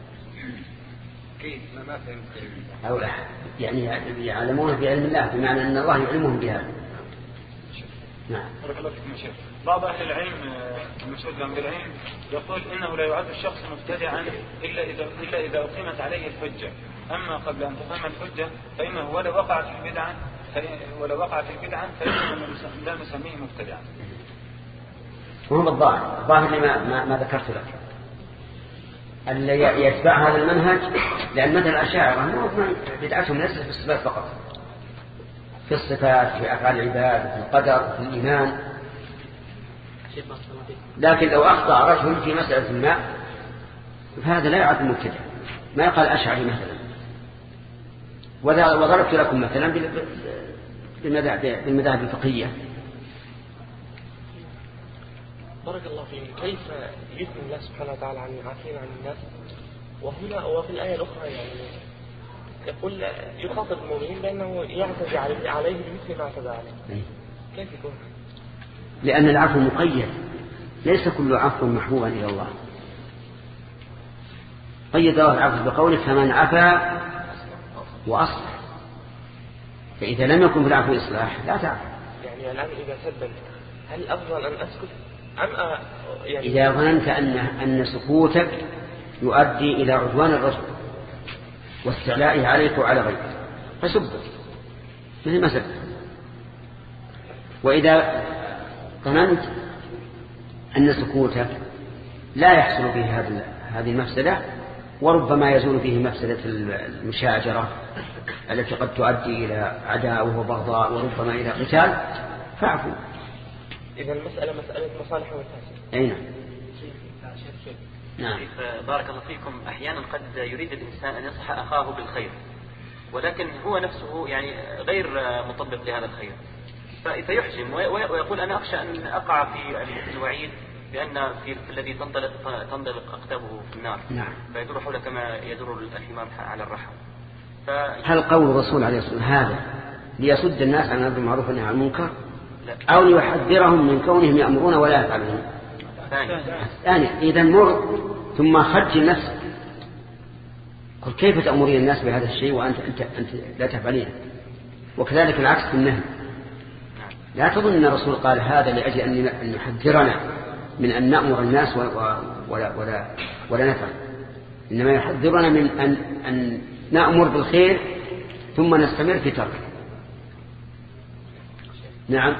كيف ما فهمت؟ أو لا يعني يعلمون بعلم الله بمعنى أن الله يعلمهم بها. نعم. بارك الله فيكم يا شيخ. بعض أهل العلم المسؤول عن العلم يقول إنه لا يعد الشخص مبتدعا إلا إذا إلا إذا أقيمت عليه الحجة، أما قبل أن تقام الحجة فإنه ولو وقع في بدعة ولو وقع في بدعة فإنه لا نسميه مبتدعا. وهم الظاهر الظاهر ما, ما, ما ذكرت لك اللي يتبع هذا المنهج، لأن مثل الأشاعرة بدعتهم ليست في الصفات فقط، في الصفات في أفعال العباد في القدر في الإيمان. لكن لو أخطأ رجل في مسألة ما فهذا لا يعد مبتدع، ما يقال أشعري مثلا. وضربت لكم مثلا بالمذاهب الفقهية. بارك الله فيك. كيف يثني الله سبحانه وتعالى عن العافين عن الناس، وهنا وفي الآية الأخرى يعني يقول يخاطب المؤمنين بأنه يعتدي عليه بمثل ما اعتدى عليه؟ كيف يكون؟ لأن العفو مقيد، ليس كل عفو محبوبا إلى الله. قيد الله العفو بقوله فمن عفا وأصلح، فإذا لم يكن في العفو إصلاح لا تعفو. يعني الآن إذا سبنت هل أفضل أن أسكت أم أ... يعني إذا ظننت أن أن سكوتك يؤدي إلى عدوان الرجل واستعلائه عليك وعلى غيرك فسبت مثل ما سبت. وإذا ظننت أن سكوتك لا يحصل به هذه المفسدة وربما يزول فيه مفسدة المشاجرة التي قد تؤدي إلى عداوة وبغضاء وربما إلى قتال فاعفوا. إذا المسألة مسألة مصالح ومفاسد. أي نعم. نعم. بارك الله فيكم. أحيانا قد يريد الإنسان أن ينصح أخاه بالخير ولكن هو نفسه يعني غير مطبق لهذا الخير فيحجم ويقول أنا أخشى أن أقع في الوعيد بأن في الذي تنطلق تنطلق أقدامه في النار. نعم. فيدور حول كما يدور الحمار على الرحم. هل قول الرسول عليه الصلاة والسلام هذا ليصد الناس عن الأمر بالمعروف والنهي عن المنكر أو ليحذرهم من كونهم يأمرون ولا يفعلون. ثاني إذا مر ثم خرج نفسك، قل كيف تأمرين الناس بهذا الشيء وأنت أنت أنت لا تفعلينه. وكذلك العكس في النهي، لا تظن أن الرسول قال هذا لأجل أن يحذرنا من أن نأمر الناس ولا ولا ولا نفعل، إنما يحذرنا من أن أن نأمر بالخير ثم نستمر في تركه. نعم.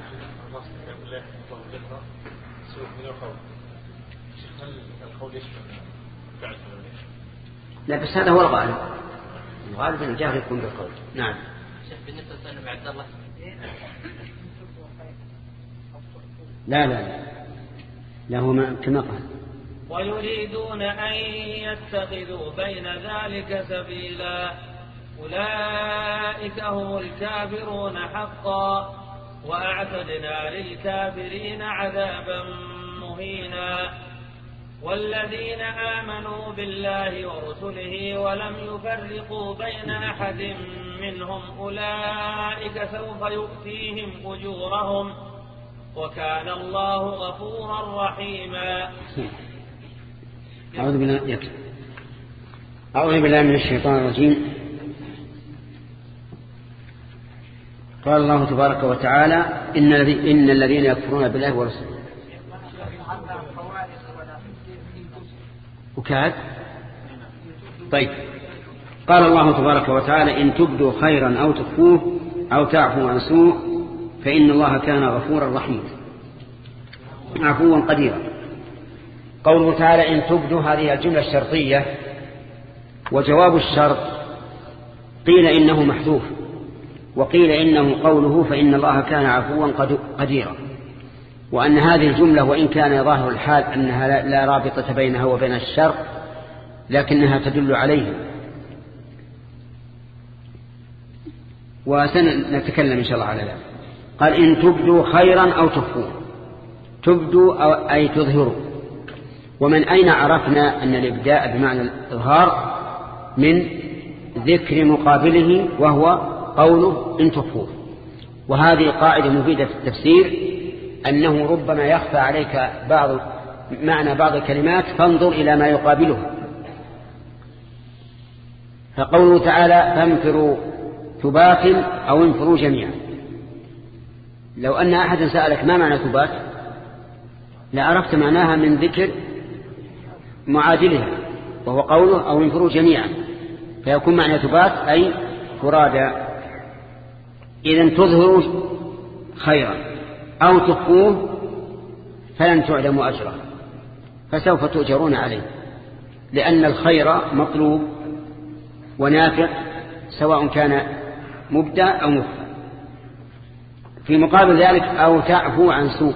لا بس هذا هو الغالب، الغالب أن الجهل يكون بالقول. نعم. بالنسبة لسنة عبد الله لا لا لا لا هو كما قال ويريدون أن يتخذوا بين ذلك سبيلا أولئك هم الكافرون حقا وأعتدنا للكافرين عذابا مهينا. والذين آمنوا بالله ورسله ولم يفرقوا بين أحد منهم أولئك سوف يؤتيهم أجورهم وكان الله غفورا رحيما. أعوذ بالله أعوذ بالله من الشيطان الرجيم. قال الله تبارك وتعالى إن إن الذين يكفرون بالله ورسوله وكاد. طيب قال الله تبارك وتعالى إن تبدوا خيرا أو تخفوه أو تعفوا عن سوء فإن الله كان غفورا رحيما عفوا قديرا. قوله تعالى إن تبدوا هذه الجملة الشرطية، وجواب الشرط قيل إنه محذوف وقيل إنه قوله فإن الله كان عفوا قديرا، وأن هذه الجملة وإن كان ظاهر الحال أنها لا رابطة بينها وبين الشرط لكنها تدل عليه. وسنتكلم إن شاء الله على ذلك. قال إن تبدوا خيرا أو تخفوه، تبدوا أو أي تظهروا. ومن أين عرفنا أن الإبداء بمعنى الإظهار؟ من ذكر مقابله وهو قوله إن تخفوه. وهذه قاعدة مفيدة في التفسير، أنه ربما يخفى عليك بعض معنى بعض الكلمات فانظر إلى ما يقابله. فقوله تعالى فانفروا ثبات أو انفروا جميعا، لو أن أحدا سألك ما معنى ثبات لعرفت معناها من ذكر معادلها وهو قوله أو انفروا جميعا، فيكون معنى ثبات أي فرادا. إذن تظهروا خيرا أو تخفوه فلن تعلموا أجره فسوف تؤجرون عليه، لأن الخير مطلوب ونافع سواء كان مبدأ أو مخفى. في مقابل ذلك أو تعفو عن سوء.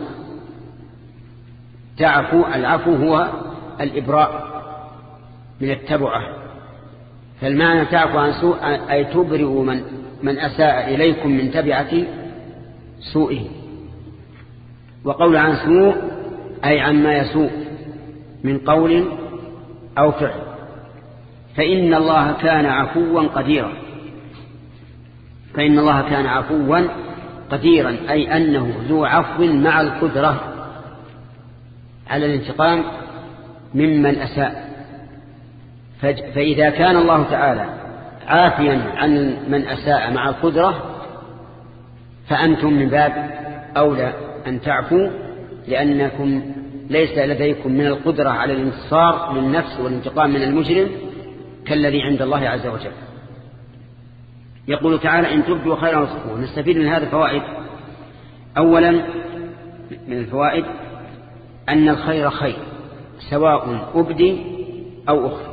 تعفو، العفو هو الإبراء من التبعة، فالمعنى تعفو عن سوء أي تبرئوا من, من أساء إليكم من تبعة سوءه. وقول عن سوء أي عما يسوء من قول أو فعل. فإن الله كان عفوا قديرا، فإن الله كان عفوا قديرا أي أنه ذو عفو مع القدرة على الانتقام ممن أساء. فإذا كان الله تعالى عافيا عن من أساء مع القدرة فأنتم من باب أولى أن تعفوا، لأنكم ليس لديكم من القدرة على الانتصار للنفس والانتقام من المجرم كالذي عند الله عز وجل. يقول تعالى إن تبدوا خيرا وتخفوه. نستفيد من هذا فوائد. أولا من الفوائد أن الخير خير سواء أبدي أو أخفى.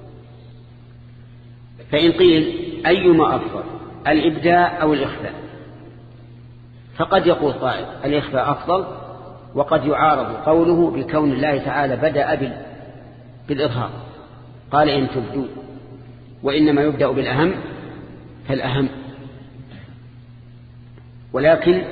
فإن قيل أيما أفضل الإبداء أو الإخفاء، فقد يقول قائل الإخفاء أفضل، وقد يعارض قوله بكون الله تعالى بدأ بالإظهار قال إن تبدوا، وإنما يبدأ بالأهم فالأهم. ولكن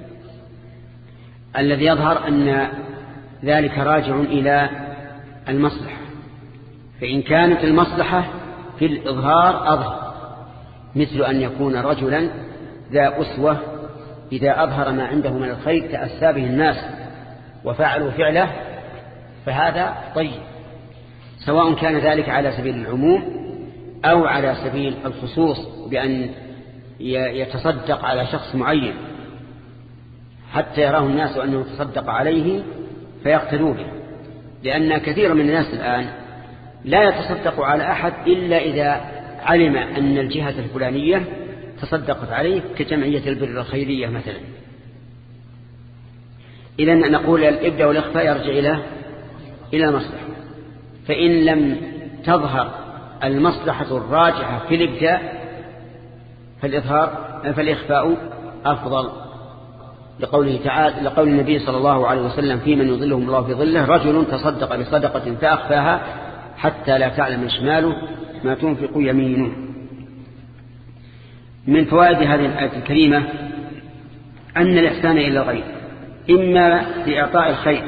الذي يظهر أن ذلك راجع إلى المصلحة، فإن كانت المصلحة في الإظهار أظهر، مثل أن يكون رجلا ذا أسوة إذا أظهر ما عنده من الخير تأسى به الناس وفعلوا فعله فهذا طيب، سواء كان ذلك على سبيل العموم أو على سبيل الخصوص بأن يتصدق على شخص معين حتى يراه الناس أنه تصدق عليه فيقتدوا به. لأن كثير من الناس الآن لا يتصدق على أحد إلا إذا علم أن الجهة الفلانية تصدقت عليه كجمعية البر الخيرية مثلا. إذن نقول الإبداء والإخفاء يرجع إلى إلى المصلحة، فإن لم تظهر المصلحة الراجحة في الإبداء فالإظهار فالإخفاء أفضل، لقوله تعالى لقول النبي صلى الله عليه وسلم في من يظلهم الله في ظله رجل تصدق بصدقة فأخفاها حتى لا تعلم شماله ما تنفق يمينه. من فوائد هذه الآية الكريمة أن الإحسان إلى الغير إما بإعطاء الخير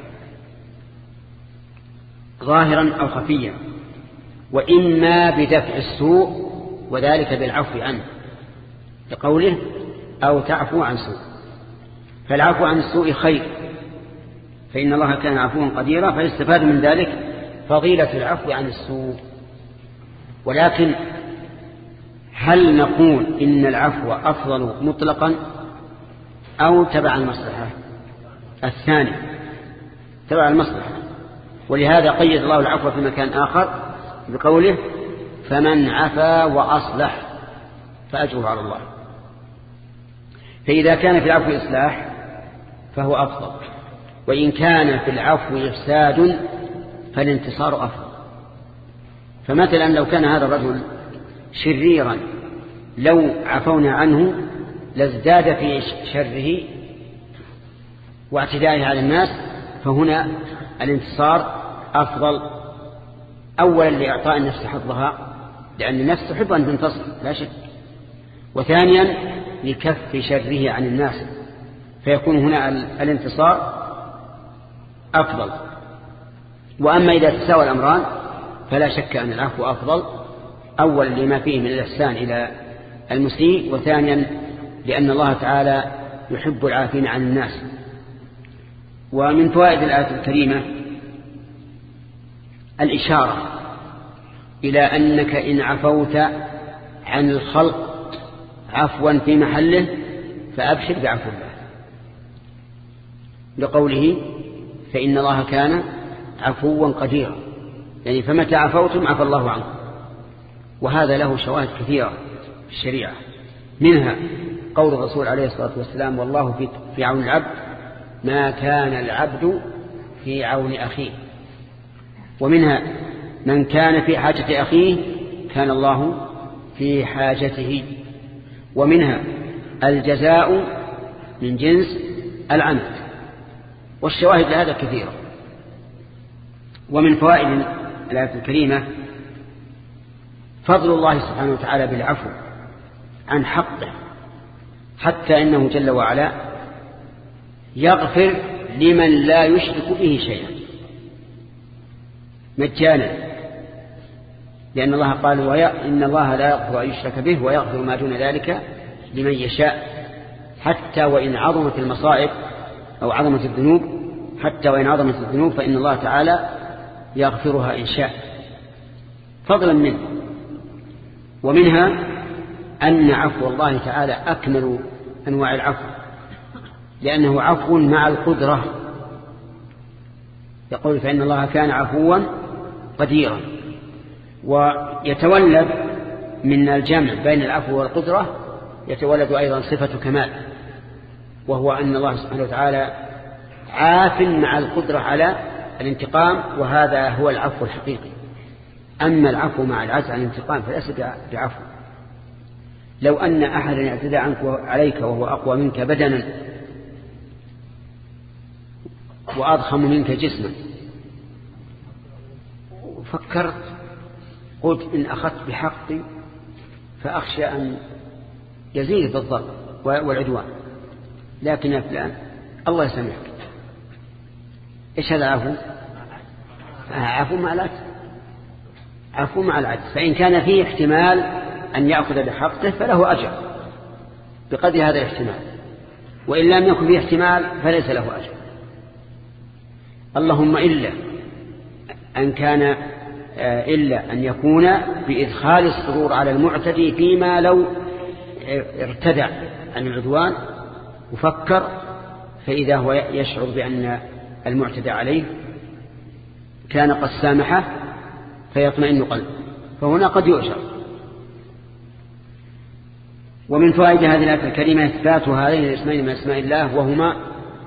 ظاهرا أو خفيا، وإما بدفع السوء وذلك بالعفو عنه، لقوله أو تعفو عن سوء. فالعفو عن السوء خير، فإن الله كان عفوا قديرا، فيستفاد من ذلك فضيلة العفو عن السوء. ولكن هل نقول إن العفو أفضل مطلقا أو تبع المصلحة؟ الثاني تبع المصلحة، ولهذا قيد الله العفو في مكان آخر بقوله فمن عفا وأصلح فأجره على الله. فإذا كان في العفو إصلاح فهو أفضل، وإن كان في العفو إفساد فالانتصار أفضل. فمثلا لو كان هذا الرجل شريرا لو عفونا عنه لازداد في شره واعتدائه على الناس، فهنا الانتصار أفضل، أولا لإعطاء النفس حظها لأن النفس تحب أن تنتصر لا شك، وثانيا لكف شره عن الناس، فيكون هنا الانتصار أفضل. وأما إذا تساوى الأمران فلا شك أن العفو أفضل، أولا لما فيه من الإحسان إلى المسيء، وثانيا لأن الله تعالى يحب العافين عن الناس. ومن فوائد الآية الكريمة الإشارة إلى أنك إن عفوت عن الخلق عفوا في محله فأبشر بعفو الله، لقوله فإن الله كان عفوا قديرا، يعني فمتى عفوتم عفى الله عنكم. وهذا له شواهد كثيرة في الشريعة، منها قول الرسول عليه الصلاة والسلام والله في, في عون العبد ما كان العبد في عون أخيه، ومنها من كان في حاجة أخيه كان الله في حاجته، ومنها الجزاء من جنس العمل، والشواهد لهذا كثيرة. ومن فوائد الآية الكريمة فضل الله سبحانه وتعالى بالعفو عن حقه، حتى إنه جل وعلا يغفر لمن لا يشرك به شيئا مجانا، لأن الله قال إن الله لا يغفر أن يشرك به ويغفر ما دون ذلك لمن يشاء، حتى وإن عظمت المصائب أو عظمت الذنوب، حتى وإن عظمت الذنوب فإن الله تعالى يغفرها إن شاء فضلا منه. ومنها أن عفو الله تعالى أكمل أنواع العفو، لأنه عفو مع القدرة، يقول فإن الله كان عفوا قديرا. ويتولد من الجمع بين العفو والقدرة يتولد أيضا صفة كمال، وهو أن الله سبحانه وتعالى عاف مع القدرة على الانتقام، وهذا هو العفو الحقيقي. أما العفو مع العجز عن الانتقام فليس بعفو. لو أن أحدا اعتدى عنك عليك وهو أقوى منك بدنا وأضخم منك جسما، فكرت قلت إن أخذت بحقي فأخشى أن يزيد بالضرب والعدوان، لكن يا فلان الله يسامحك، إيش هذا عفو؟ عفو مع العجز، عفو مع العجز. فإن كان فيه احتمال أن يأخذ بحقه فله أجر بقدر هذا الاحتمال، وإن لم يكن فيه احتمال فليس له أجر. اللهم إلا أن كان إلا أن يكون بإدخال السرور على المعتدي فيما لو ارتدع عن العدوان وفكر، فإذا هو يشعر بأن المعتدى عليه كان قد سامحه فيطمئن قلبه، فهنا قد يؤجر. ومن فوائد هذه الآية الكريمة إثبات هذين الاسمين من أسماء الله، وهما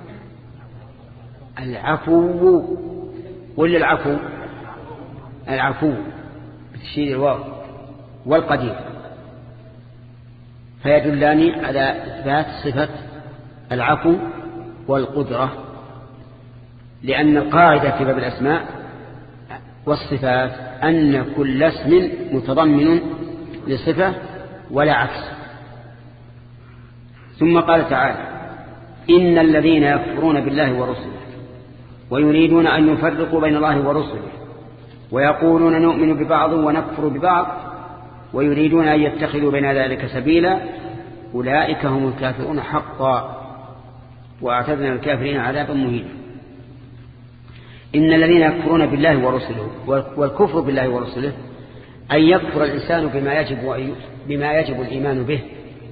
العفو ولا العفو العفو بتشير الواو والقدير، فيدلان على إثبات صفة العفو والقدرة، لأن القاعدة في باب الأسماء والصفات أن كل اسم متضمن لصفة ولا عكس. ثم قال تعالى: إن الذين يكفرون بالله ورسله ويريدون أن يفرقوا بين الله ورسله ويقولون نؤمن ببعض ونكفر ببعض ويريدون أن يتخذوا بين ذلك سبيلا أولئك هم الكافرون حقا وأعتدنا الكافرين عذابا مهينا. إن الذين يكفرون بالله ورسله، والكفر بالله ورسله أن يكفر الإنسان بما يجب, بما يجب الإيمان به،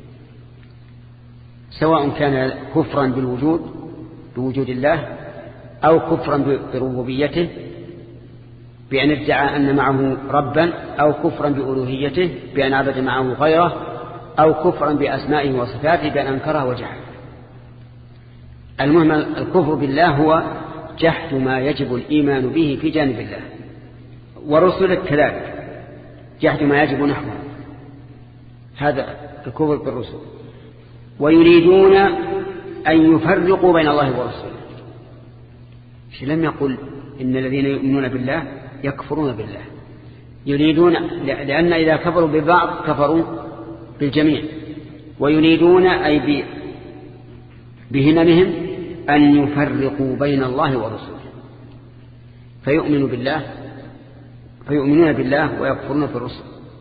سواء كان كفرا بالوجود بوجود الله أو كفرا بربوبيته بأن ادعى أن معه ربا، أو كفرا بألوهيته بأن عبد معه غيره، أو كفرا بأسمائه وصفاته بأن أنكره وجحد. المهم الكفر بالله هو جحد ما يجب الإيمان به في جانب الله، ورسله كذلك جحد ما يجب نحوه، هذا الكفر بالرسل. ويريدون أن يفرقوا بين الله ورسله، لم يقل إن الذين يؤمنون بالله يكفرون بالله، يريدون، لأن إذا كفروا ببعض كفروا بالجميع. ويريدون أي بهممهم أن يفرقوا بين الله ورسله، فيؤمنوا بالله فيؤمنون بالله ويكفرون بالرسل،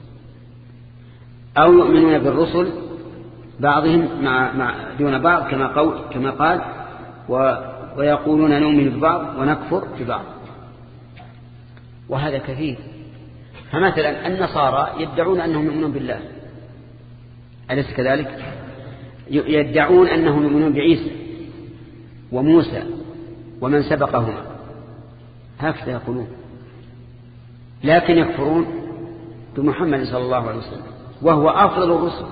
أو يؤمنون بالرسل بعضهم مع مع دون بعض كما قول كما قال و ويقولون نؤمن ببعض ونكفر ببعض، وهذا كثير. فمثلا النصارى يدعون أنهم يؤمنون بالله، أليس كذلك؟ يدعون أنهم يؤمنون بعيسى وموسى ومن سبقهما، هكذا يقولون، لكن يكفرون بمحمد صلى الله عليه وسلم وهو أفضل الرسل،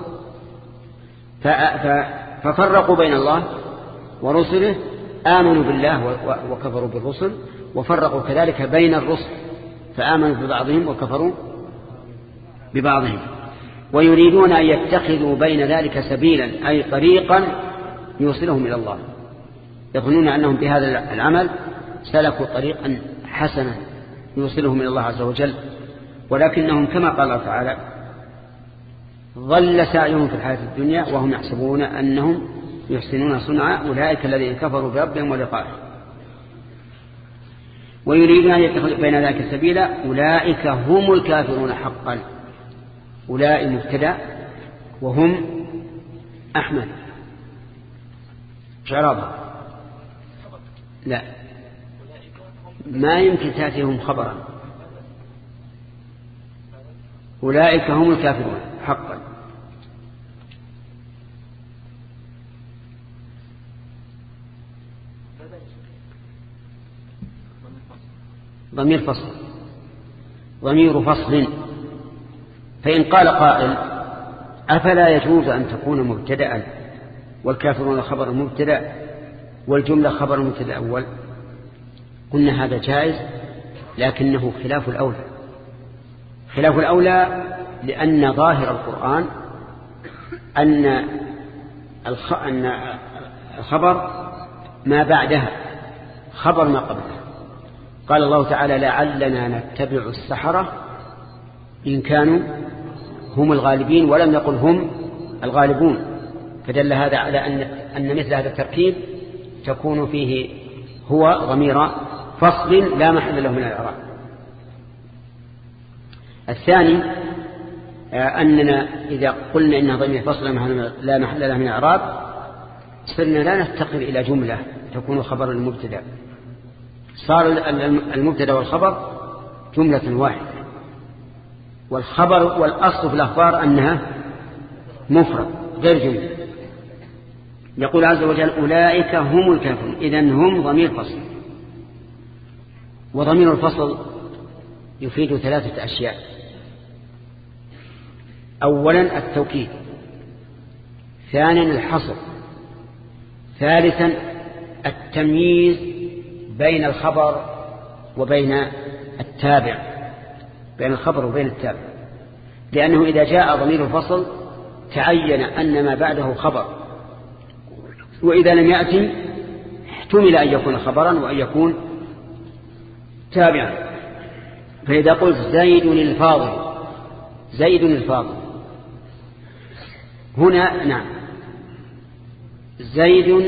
ففرقوا بين الله ورسله، آمنوا بالله وكفروا بالرسل، وفرقوا كذلك بين الرسل فآمنوا ببعضهم وكفروا ببعضهم. ويريدون أن يتخذوا بين ذلك سبيلا أي طريقا يوصلهم إلى الله، يظنون أنهم بهذا العمل سلكوا طريقا حسنا يوصلهم إلى الله عز وجل، ولكنهم كما قال الله تعالى ضل سعيهم في الحياة الدنيا وهم يحسبون أنهم يحسنون صنعا أولئك الذين كفروا بربهم ولقائه. ويريدون أن يتخذوا بين ذلك سبيلا أولئك هم الكافرون حقا. أولئك مبتدأ وهم أحمد شعرابة، لا ما يمكن تأتيهم خبرا. أولئك هم الكافرون حقا. ضمير فصل ضمير فصل. فإن قال قائل أفلا يجوز أن تكون مبتدأ والكافرون خبر مبتدأ والجملة خبر مبتدأ أول؟ قلنا هذا جائز، لكنه خلاف الأولى. خلاف الأولى لأن ظاهر القرآن أن الخبر ما بعدها خبر ما قبلها. قال الله تعالى لعلنا نتبع السحرة إن كانوا هم الغالبين، ولم يقل هم الغالبون، فدل هذا على أن, أن مثل هذا التركيب تكون فيه هو ضمير فصل لا محل له من الإعراب. الثاني أننا إذا قلنا إنها ضمير فصل لا محل له من الإعراب صرنا لا نفتقر إلى جملة تكون خبر المبتدا، صار المبتدا والخبر جملة واحدة، والخبر والأصل في الأخبار أنها مفرد غير جملة. يقول عز وجل أولئك هم الكافرون، إذن هم ضمير فصل، وضمير الفصل يفيد ثلاثة أشياء. أولا التوكيد، ثانيا الحصر، ثالثا التمييز بين الخبر وبين التابع، بين الخبر وبين التابع، لأنه إذا جاء ضمير الفصل تعين أن ما بعده خبر، وإذا لم يأتي احتمل أن يكون خبرا وأن يكون تابعا. فإذا قلت زيد الفاضل، زيد الفاضل هنا نعم زيد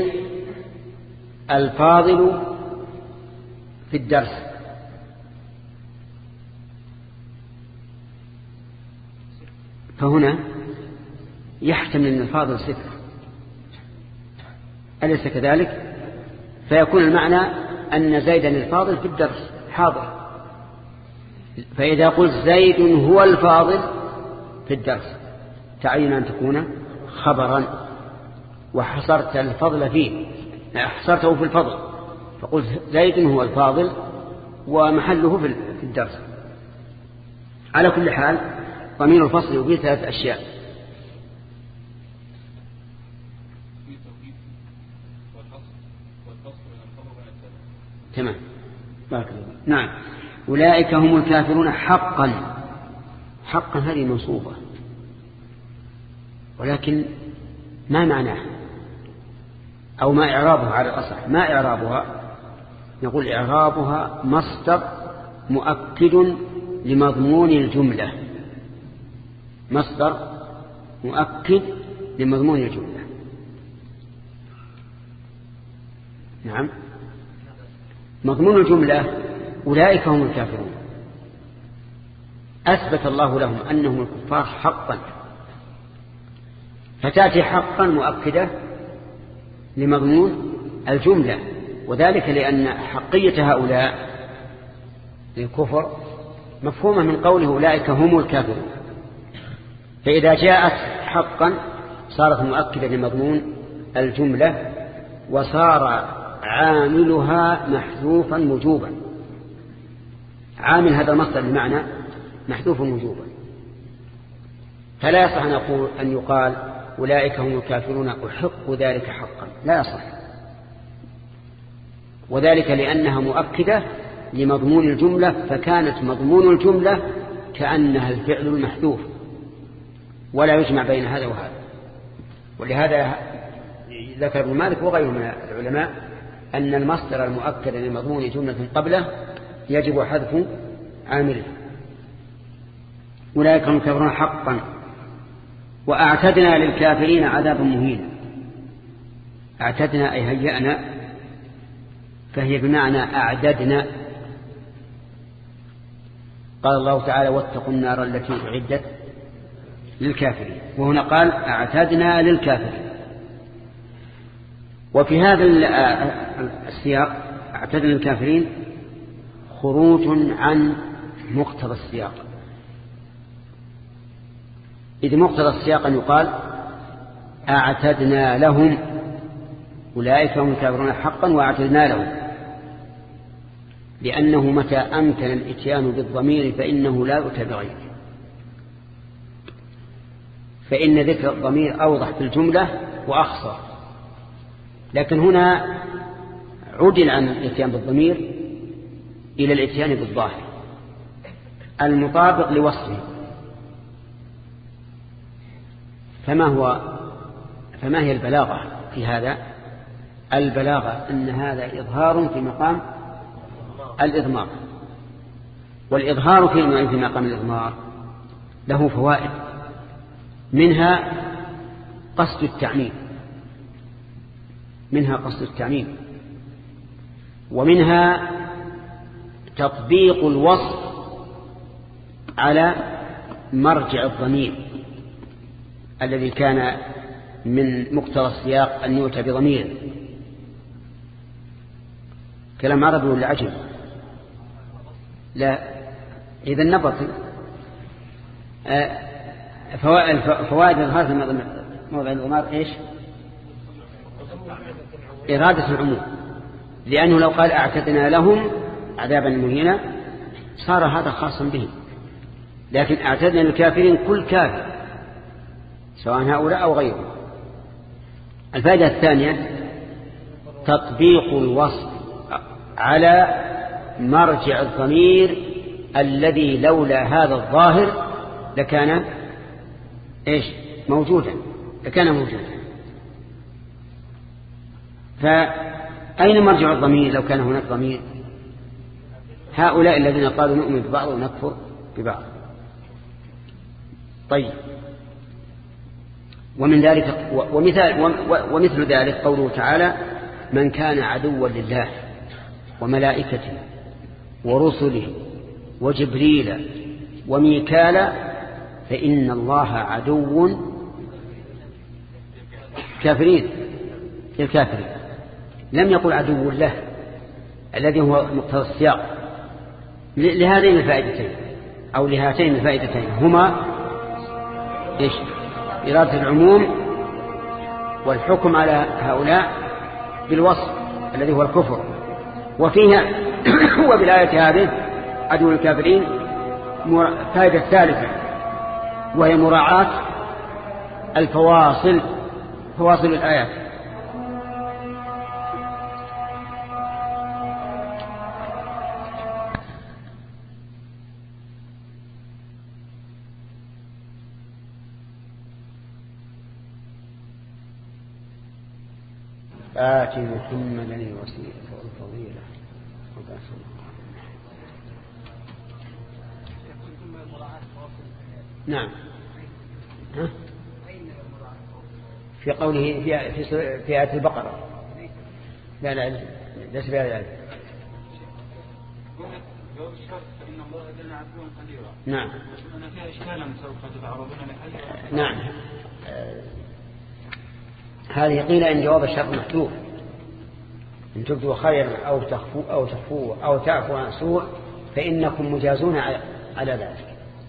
الفاضل في الدرس، فهنا يحتمل أن الفاضل صفر، أليس كذلك؟ فيكون المعنى أن زيدا الفاضل في الدرس حاضر. فإذا قلت زيد هو الفاضل في الدرس تعين أن تكون خبرا، وحصرت الفضل فيه، حصرته في الفضل، فقلت زيد هو الفاضل ومحله في الدرس. على كل حال ضمير الفصل يفيد ثلاث أشياء. تمام. بارك الله. نعم. أولئك هم الكافرون حقا. حقا هذه منصوبة، ولكن ما معناها أو ما إعرابها على الأصح؟ ما إعرابها؟ نقول إعرابها مصدر مؤكد لمضمون الجملة، مصدر مؤكد لمضمون الجملة. نعم. مضمون الجملة أولئك هم الكافرون، أثبت الله لهم أنهم الكفار حقا، فتأتي حقا مؤكدة لمضمون الجملة، وذلك لأن حقية هؤلاء الكفر مفهومة من قوله أولئك هم الكافرون، فإذا جاءت حقا صارت مؤكدة لمضمون الجملة، وصار عاملها محذوفا وجوبا. عامل هذا المصدر بمعنى محذوف وجوبا، فلا يصح أن يقول أن يقال أولئك هم الكافرون أحق ذلك حقا، لا يصح، وذلك لأنها مؤكدة لمضمون الجملة، فكانت مضمون الجملة كأنها الفعل المحذوف، ولا يجمع بين هذا وهذا. ولهذا ذكر ابن مالك وغيره من العلماء أن المصدر المؤكد لمضمون جملة قبله يجب حذف عامله. أولئك هم الكافرون حقا وأعتدنا للكافرين عذابا مهينا. أعتدنا أي هيأنا، فهي بمعنى أعددنا. قال الله تعالى واتقوا النار التي أعدت للكافرين، وهنا قال أعتدنا للكافرين. وفي هذا السياق اعتدنا للكافرين خروج عن مقتضى السياق، إذ مقتضى السياق أن يقال أعتدنا لهم، أولئك هم الكافرون حقا وأعتدنا لهم، لأنه متى أمكن الإتيان بالضمير فإنه لا يؤتى بغيره، فإن ذكر الضمير أوضح في الجملة وأخصر. لكن هنا عدل عن الإتيان بالضمير إلى الإتيان بالظاهر المطابق لوصفه. فما هو فما هي البلاغة في هذا؟ البلاغة أن هذا إظهار في مقام الإضمار، والإظهار في مقام الإضمار له فوائد، منها قصد التعميم منها قصد التعميم ومنها تطبيق الوصف على مرجع الضمير الذي كان من مقتضى السياق أن يؤتى بضمير؟ كلام عربي ولا عجم؟ لا، إذا نبطي. فوائد الإظهار في موضع الضمار إيش؟ إرادة العموم، لأنه لو قال أعتدنا لهم عذابا مهينا صار هذا خاصا به، لكن أعتدنا للكافرين كل كافر سواء هؤلاء أو غيرهم. الفائدة الثانية تطبيق الوصف على مرجع الضمير الذي لولا هذا الظاهر لكان إيش موجودا لكان موجودا. فأين مرجع الضمير لو كان هناك ضمير؟ هؤلاء الذين قالوا نؤمن ببعض ونكفر ببعض. طيب، ومن ذلك ومثال ومثل ذلك قوله تعالى من كان عدوا لله وملائكته ورسله وجبريل وميكال فإن الله عدو كافرين للكافرين. لم يقل عدو الله الذي هو مقتضى السياق. لهذين الفائدتين أو لهاتين الفائدتين هما إيش؟ إرادة العموم والحكم على هؤلاء بالوصف الذي هو الكفر. وفيها وبالآية هذه عدو الكافرين فائدة ثالثة وهي مراعاة الفواصل فواصل الآيات. آتي محمدا الوسيلة والفضيلة نعم. ها؟ في قوله في في في آية البقرة لا لا ليس في آية جواب الشرط فإن الله جل عفوا قديرا. نعم. أنا فيها إشكالا سوف تتعرضون لحل. نعم. آه هذه قيل إن جواب الشرط محذوف، إن تبدوا خيرا أو تخفوا أو تخفوا أو تعفوا عن سوء فإنكم مجازون على ذلك.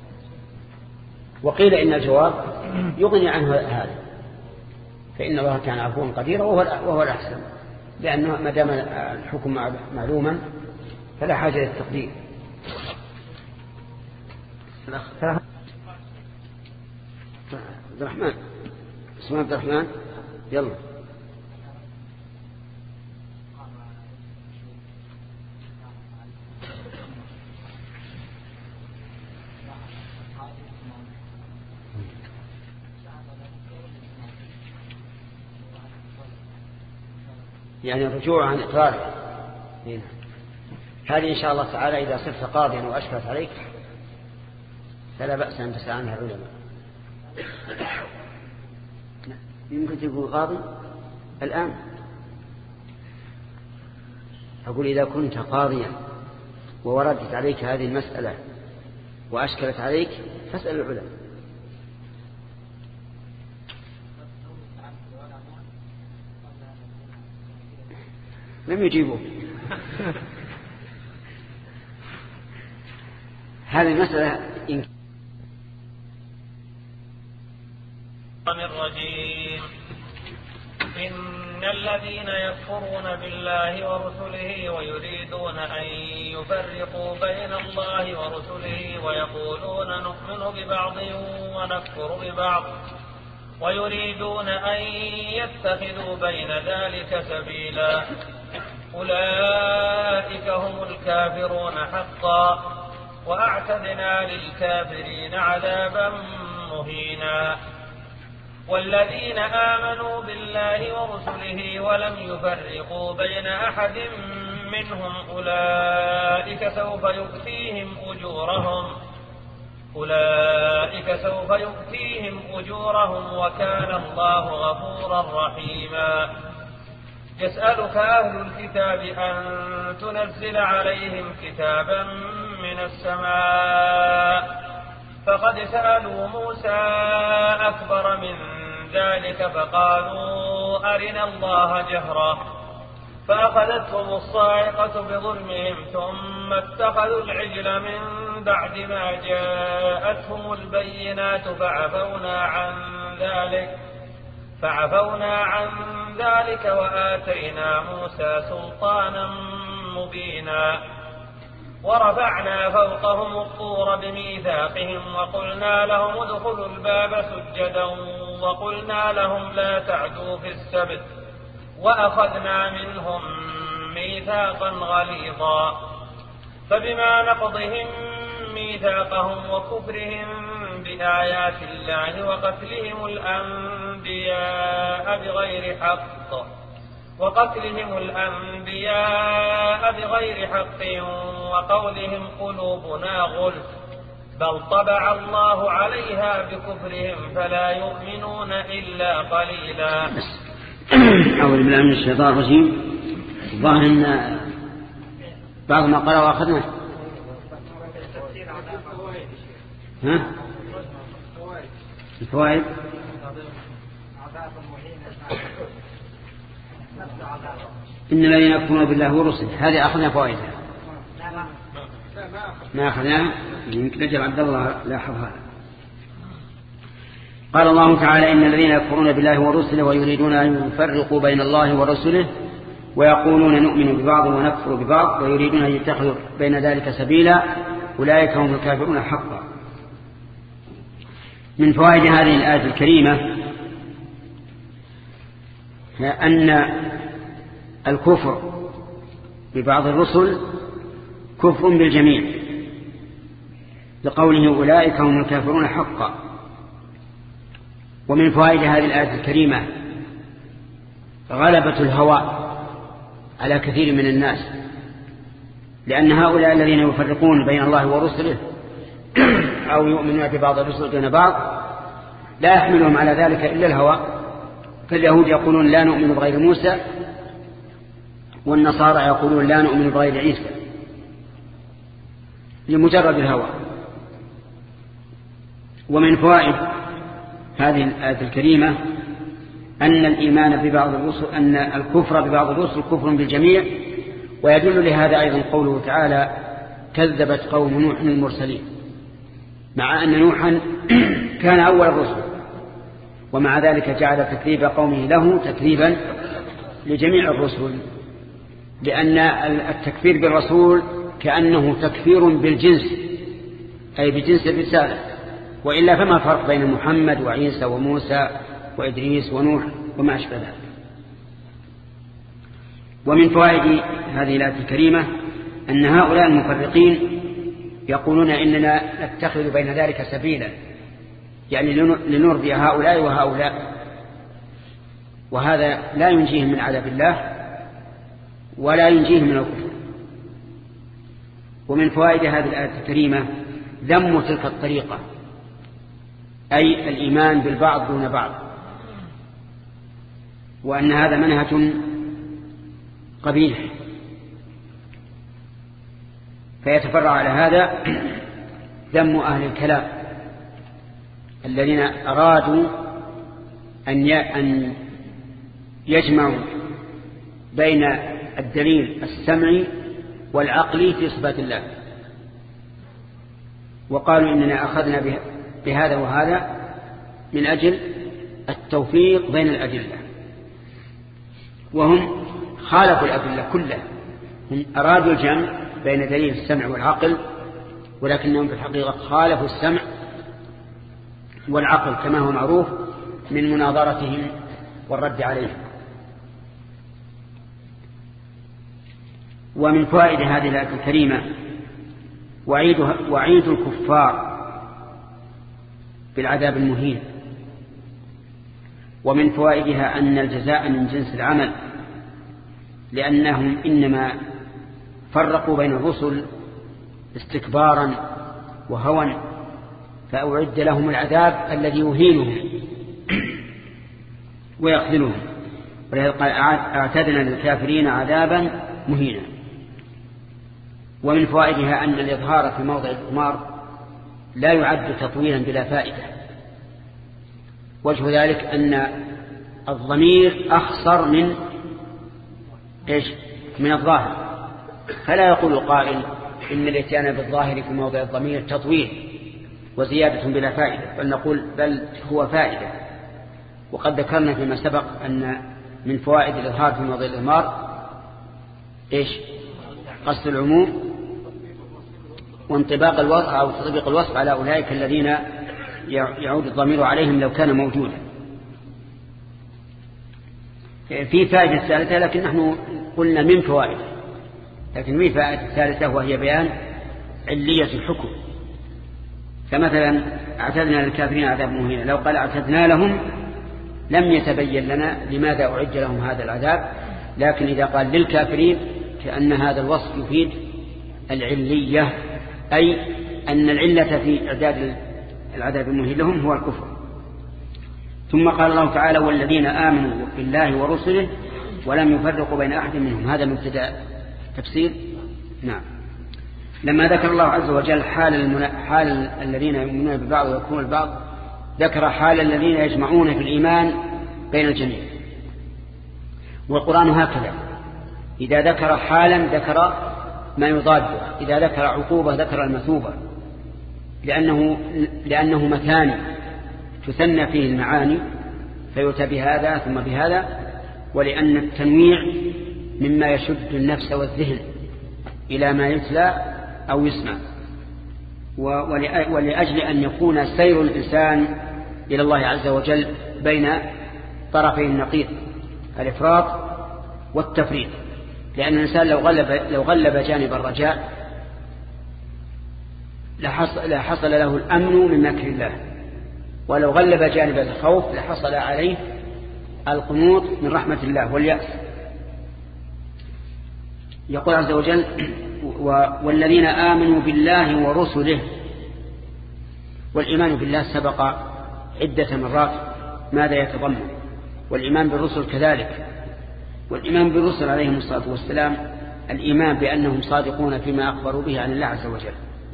وقيل إن الجواب يغني عنه هذا، فإن الله كان عفوا قديرا وهو الأحسن، لأنه ما دام الحكم معلوما فلا حاجة للتقدير. عبد الرحمن اسمه عبد الرحمن يلا. يعني الرجوع عن إقراره. هذه إن شاء الله تعالى إذا صرت قاضيا وأشكلت عليك فلا بأس أن تسأل عنها العلماء. يمكن تكون قاضي الآن. أقول إذا كنت قاضيا ووردت عليك هذه المسألة وأشكلت عليك فاسأل العلماء. لم يجيبوا. هذه المسألة إن الرجيم إن الذين يكفرون بالله ورسله ويريدون أن يفرقوا بين الله ورسله ويقولون نؤمن ببعض ونكفر ببعض ويريدون أن يتخذوا بين ذلك سبيلا أولئك هم الكافرون حقا وأعتدنا للكافرين عذابا مهينا. والذين آمنوا بالله ورسله ولم يفرقوا بين أحد منهم أولئك سوف يؤتيهم أجورهم أولئك سوف يؤتيهم أجورهم وكان الله غفورا رحيما. يسألك أهل الكتاب أن تنزل عليهم كتابا من السماء فقد سألوا موسى أكبر من ذلك فقالوا أرنا الله جهرة فأخذتهم الصاعقة بظلمهم ثم اتخذوا العجل من بعد ما جاءتهم البينات فعفونا عن ذلك فعفونا عن ذلك وآتينا موسى سلطانا مبينا ورفعنا فوقهم الطور بميثاقهم وقلنا لهم ادخلوا الباب سجدا وقلنا لهم لا تعدوا في السبت وأخذنا منهم ميثاقا غليظا فبما نقضهم ميثاقهم وكفرهم بآيات الله وقتلهم الأنبياء بغير حق وقتلهم الأنبياء بغير حق وقولهم قلوبنا غلف بل طبع الله عليها بكفرهم فلا يؤمنون إلا قليلا. أعوذ بالله من الشيطان الرجيم. ظاهر أن بعض ما قرأ وأخذنا ها الفوائد إن الذين يكفرون بالله ورسله هذه أخذنا فوائدها ما أخذناها يمكن نجل عبد الله لاحظ هذا. قال الله تعالى إن الذين يكفرون بالله ورسله ويريدون أن يفرقوا بين الله ورسله ويقولون نؤمن ببعض ونكفر ببعض ويريدون أن يتخذوا بين ذلك سبيلا أولئك هم الكافرون حقا. من فوائد هذه الآية الكريمة أن الكفر ببعض الرسل كفر بالجميع لقوله أولئك هم الكافرون حقا. ومن فوائد هذه الآية الكريمة غلبة الهوى على كثير من الناس لأن هؤلاء الذين يفرقون بين الله ورسله أو يؤمنون ببعض الرسل دون بعض لا يحملهم على ذلك إلا الهوى. فاليهود يقولون لا نؤمن بغير موسى والنصارى يقولون لا نؤمن بغير عيسى لمجرد الهوى. ومن فوائد هذه الآية الكريمة أن الإيمان ببعض الرسل أن الكفر ببعض الرسل كفر بالجميع. ويدل لهذا أيضا قوله تعالى كذبت قوم نوح المرسلين مع أن نوحا كان أول الرسل ومع ذلك جعل تكذيب قومه له تكذيبا لجميع الرسل لأن التكفير بالرسول كأنه تكفير بالجنس أي بجنس الرسالة وإلا فما الفرق بين محمد وعيسى وموسى وإدريس ونوح وما أشبه ذلك. ومن فوائد هذه الآية الكريمة أن هؤلاء المفرقين يقولون إننا نتخذ بين ذلك سبيلا يعني لنرضي هؤلاء وهؤلاء وهذا لا ينجيهم من عذاب الله ولا ينجيهم من الكفر. ومن فوائد هذه الآية الكريمة ذم تلك الطريقة أي الإيمان بالبعض دون بعض وأن هذا منهج قبيح. فيتفرع على هذا ذم أهل الكلام الذين أرادوا أن يجمعوا بين الدليل السمعي والعقلي في صفات الله وقالوا إننا أخذنا بهذا وهذا من أجل التوفيق بين الأدلة وهم خالفوا الأدلة كلها. هم أرادوا الجمع بين دليل السمع والعقل ولكنهم في الحقيقة خالفوا السمع والعقل كما هو معروف من مناظرتهم والرد عليهم. ومن فوائد هذه الآية الكريمة وعيد, وعيد الكفار بالعذاب المهين. ومن فوائدها أن الجزاء من جنس العمل لأنهم إنما فرقوا بين الرسل استكبارا وهوى فأعد لهم العذاب الذي يهينهم ويخذلهم ولهذا قال أعتدنا للكافرين عذابا مهينا. ومن فوائدها أن الإظهار في موضع الإضمار لا يعد تطويلا بلا فائدة وجه ذلك أن الضمير أخصر من إيش؟ من الظاهر، فلا يقول قائل إن الاتيان بالظاهر في موضع الضمير تطويل وزيادة بلا فائدة، بل نقول بل هو فائدة. وقد ذكرنا فيما سبق أن من فوائد الإظهار في موضع الإضمار إيش؟ قصد العموم وانطباق الوصف أو تطبيق الوصف على أولئك الذين يعود الضمير عليهم لو كان موجودا. في فائدة ثالثة لكن نحن قلنا من فوائد، لكن في فائدة ثالثة وهي بيان علية الحكم. فمثلا اعتدنا للكافرين عذاب مهين، لو قال اعتدنا لهم لم يتبين لنا لماذا أعد لهم هذا العذاب، لكن إذا قال للكافرين كأن هذا الوصف يفيد العلية، أي أن العلة في إعداد العذاب المهين لهم هو الكفر. ثم قال الله تعالى والذين آمنوا بالله ورسله ولم يفرقوا بين أحد منهم، هذا مبتدأ تفسير. نعم. لما ذكر الله عز وجل حال, المنا... حال الذين يؤمنون ببعض ويكون البعض، ذكر حال الذين يجمعون في الإيمان بين الجميع. والقرآن هكذا، إذا ذكر حالا ذكر ما يضاده، إذا ذكر عقوبة ذكر المثوبة، لأنه, لأنه مثاني تثنى فيه المعاني فيؤتى بهذا ثم بهذا، ولأن التنويع مما يشد النفس والذهن إلى ما يتلى أو يسمع، ولأجل أن يكون سير الإنسان إلى الله عز وجل بين طرفي النقيض الإفراط والتفريط. لأن الإنسان لو غلب, لو غلب جانب الرجاء لحصل, لحصل له الأمن من مكر الله، ولو غلب جانب الخوف لحصل عليه القنوط من رحمة الله واليأس. يقول عز وجل والذين آمنوا بالله ورسله. والإيمان بالله سبق عدة مرات ماذا يتضمن، والإيمان بالرسل كذلك. والإيمان بالرسل عليهم الصلاة والسلام الإيمان بأنهم صادقون فيما أخبروا به عن الله عز وجل.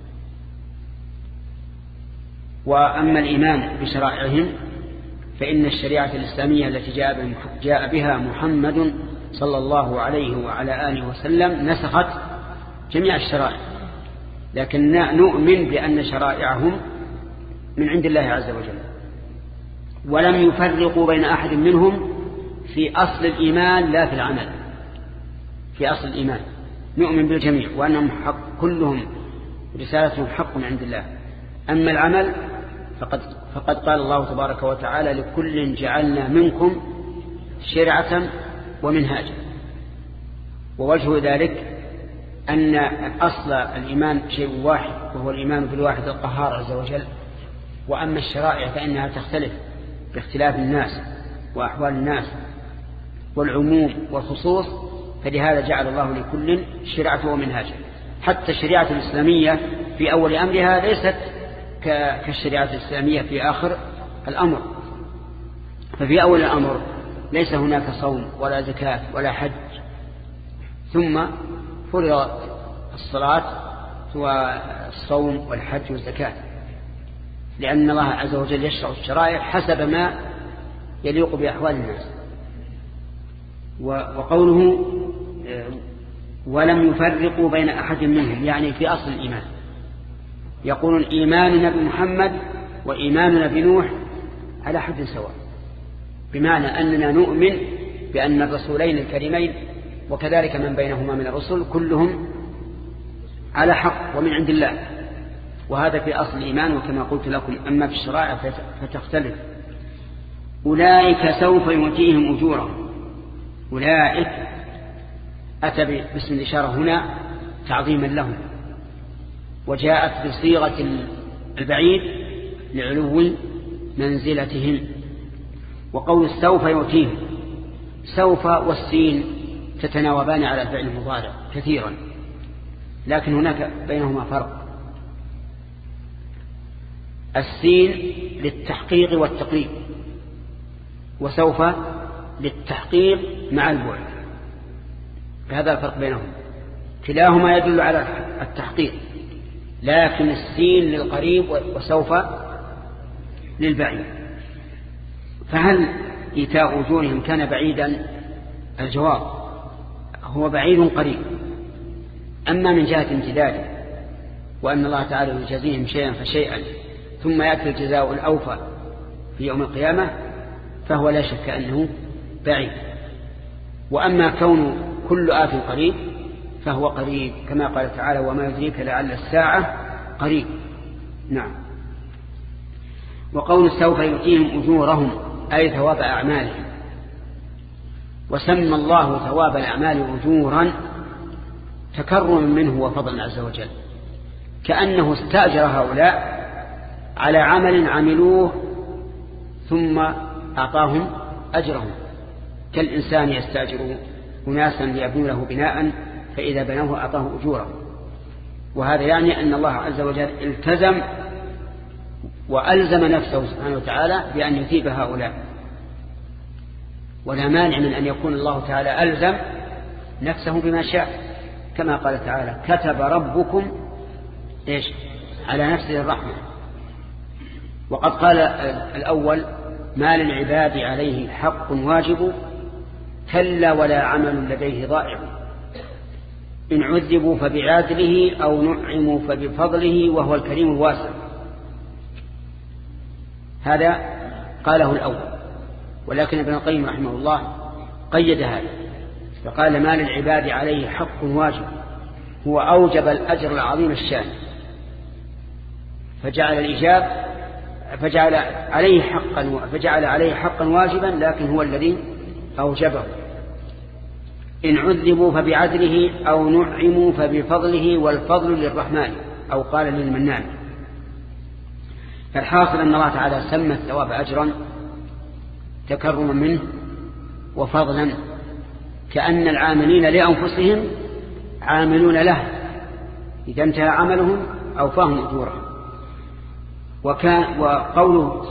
وأما الإيمان بشرائعهم فإن الشريعة الإسلامية التي جاء بها محمد صلى الله عليه وعلى آله وسلم نسخت جميع الشرائع، لكن نؤمن بأن شرائعهم من عند الله عز وجل، ولم يفرقوا بين أحد منهم في أصل الإيمان لا في العمل. في أصل الإيمان نؤمن بالجميع وأنهم حق، كلهم رسالتهم حق من عند الله. أما العمل فقد, فقد قال الله تبارك وتعالى لكل جعلنا منكم شرعة ومنهاجا. ووجه ذلك أن أصل الإيمان شيء واحد وهو الإيمان بالواحد القهار عز وجل، وأما الشرائع فإنها تختلف باختلاف الناس وأحوال الناس والعموم والخصوص، فلهذا جعل الله لكل شرعة ومنهاجا. حتى الشريعة الإسلامية في أول أمرها ليست كالشريعة الإسلامية في آخر الأمر. ففي أول الأمر ليس هناك صوم ولا زكاة ولا حج، ثم فرض الصلاة والصوم والحج والزكاة، لأن الله عز وجل يشرع الشرائع حسب ما يليق بأحوال الناس. وقوله ولم يفرقوا بين أحد منهم يعني في أصل الإيمان. يقولون إيماننا بمحمد وإيماننا بنوح على حد سواء، بمعنى أننا نؤمن بأن الرسولين الكريمين وكذلك من بينهما من الرسل كلهم على حق ومن عند الله، وهذا في أصل الإيمان. وكما قلت لكم أما في الشرائع فتختلف. أولئك سوف يؤتيهم أجورهم. أولئك أتى باسم الإشارة هنا تعظيما لهم، وجاءت بصيغة البعيد لعلو منزلتهم. وقول سوف يؤتيهم، سوف والسين تتناوبان على فعل المضارع كثيرا، لكن هناك بينهما فرق. السين للتحقيق والتقريب، وسوف للتحقيق مع البعد، فهذا الفرق بينهم. كلاهما يدل على التحقيق، لكن السين للقريب وسوف للبعيد. فهل إيتاء أجورهم كان بعيدا؟ الجواب هو بعيد قريب. أما من جهة امتداده وأن الله تعالى يجازيهم شيئا فشيئا ثم يأتي الجزاء الأوفى في يوم القيامة فهو لا شك أنه بعيد. وأما كون كل آت قريب فهو قريب كما قال تعالى وما يدريك لعل الساعة قريب. نعم. وقول سوف يؤتيهم أجورهم أي ثواب أعمالهم، وسمى الله ثواب الأعمال أجورا تكرما منه وفضلا عز وجل، كأنه استأجر هؤلاء على عمل عملوه ثم أعطاهم أجرهم، كالإنسان يستأجر أناسا ليبنوا له بناء فإذا بنوه أعطاه أجوره. وهذا يعني أن الله عز وجل التزم وألزم نفسه سبحانه وتعالى بأن يثيب هؤلاء، ولا مانع من أن يكون الله تعالى ألزم نفسه بما شاء، كما قال تعالى كتب ربكم إيش على نفسه الرحمة. وقد قال الأول ما للعباد عليه حق واجب كلا ولا عمل لديه ضائع، إن عذبوا فبعدله أو نعموا فبفضله وهو الكريم الواسع. هذا قاله الأول، ولكن ابن القيم رحمه الله قيد هذا فقال ما للعباد عليه حق واجب، هو أوجب الأجر العظيم الشان، فجعل الإجاب فجعل عليه حقا فجعل عليه حقا واجبا لكن هو الذي أوجبه. إن عذبوا فبعدله أو نعموا فبفضله والفضل للرحمن أو قال للمنان. فالحاصل أن الله تعالى سمى الثواب أجرا تكرما منه وفضلا، كأن العاملين لأنفسهم عاملون له، إذا انتهى عملهم أوفاهم أجورهم. وكان وقوله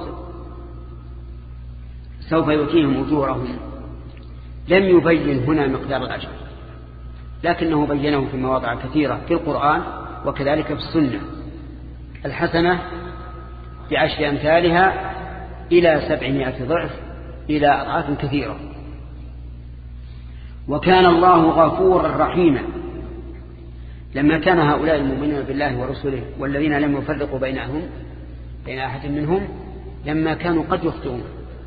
سوف يؤتيهم أجورهم لم يبين هنا مقدار الأجر، لكنه بينه في مواضع كثيرة في القرآن وكذلك في السنة. الحسنة بعشر أمثالها إلى سبعمائة ضعف إلى أضعاف كثيرة. وكان الله غفورا رحيما، لما كان هؤلاء المؤمنون بالله ورسله والذين لم يفرقوا بينهم بين أحد منهم لما كانوا قد يخطئون،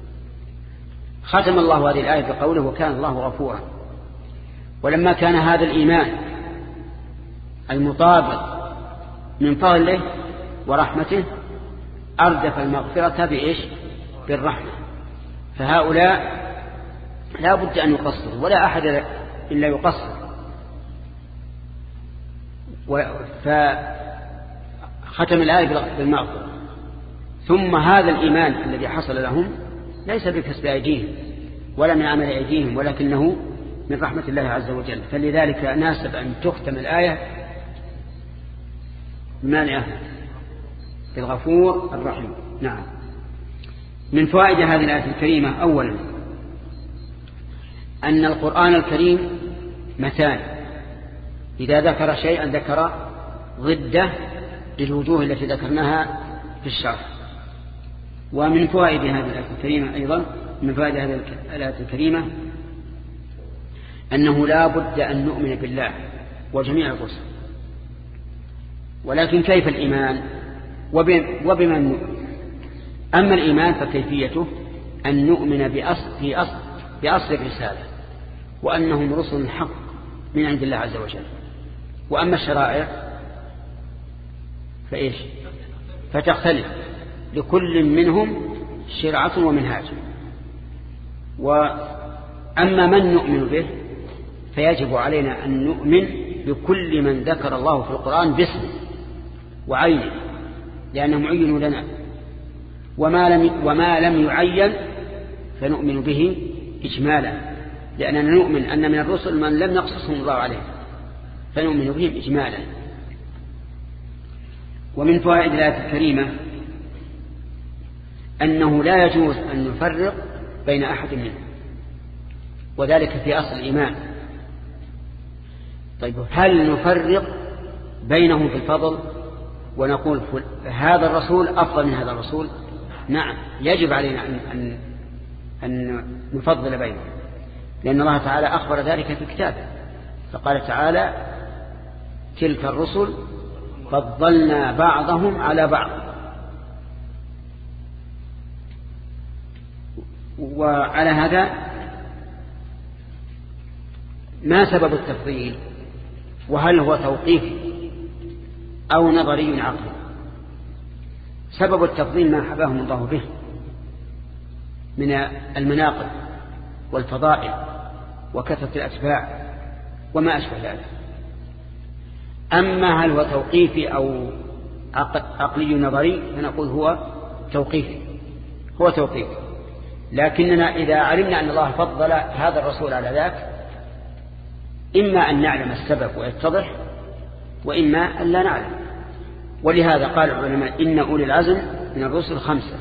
ختم الله هذه الآية بقوله وكان الله غفورا. ولما كان هذا الإيمان المطابق من فضله ورحمته أردف المغفرة بإيش؟ بالرحمة. فهؤلاء لا بد أن يقصروا ولا أحد إلا يقصر، فختم الآية بالمغفرة. ثم هذا الإيمان الذي حصل لهم ليس بكسب أيديهم ولا من عمل أيديهم ولكنه من رحمة الله عز وجل، فلذلك ناسب أن تختم الآية بمانعه بالغفور الرحيم. نعم. من فوائد هذه الآية الكريمة أولا أن القرآن الكريم مثال، إذا ذكر شيئا ذكر ضده للوجوه التي ذكرناها في الشرح. ومن فوائد هذه الآية الكريمة أيضا من فوائد هذه الآية الكريمة أنه لا بد أن نؤمن بالله وجميع الرسل، ولكن كيف الإيمان وبمن نؤمن؟ أما الإيمان فكيفيته أن نؤمن بأصل, في أصل, بأصل الرسالة وأنهم رسل حق من عند الله عز وجل. وأما الشرائع فإيش؟ فتختلف لكل منهم شرعة ومنهاج. وأما من نؤمن به فيجب علينا أن نؤمن بكل من ذكر الله في القرآن باسمه وعينه لأنهم عينوا لنا، وما لم, وما لم يعين فنؤمن به إجمالا، لأننا نؤمن أن من الرسل من لم يقصصهم الله عليه فنؤمن بهم إجمالا. ومن فوائد الآية الكريمة أنه لا يجوز أن نفرق بين أحد منهم، وذلك في أصل الإيمان. طيب هل نفرق بينهم في الفضل ونقول هذا الرسول أفضل من هذا الرسول؟ نعم، يجب علينا أن أن نفضل بينهم، لأن الله تعالى أخبر ذلك في كتابه، فقال تعالى تلك الرسل فضلنا بعضهم على بعض. وعلى هذا ما سبب التفضيل؟ وهل هو توقيفي أو نظري عقلي؟ سبب التفضيل ما حباهم الله به من المناقب والفضائل وكثرة الأتباع وما أشبه ذلك. أما هل هو توقيفي أو عقلي نظري فنقول هو توقيفي، هو توقيفي. لكننا إذا علمنا أن الله فضل هذا الرسول على ذاك إما أن نعلم السبب ويتضح، وإما أن لا نعلم. ولهذا قال العلماء إن أولي العزم من الرسل خمسة،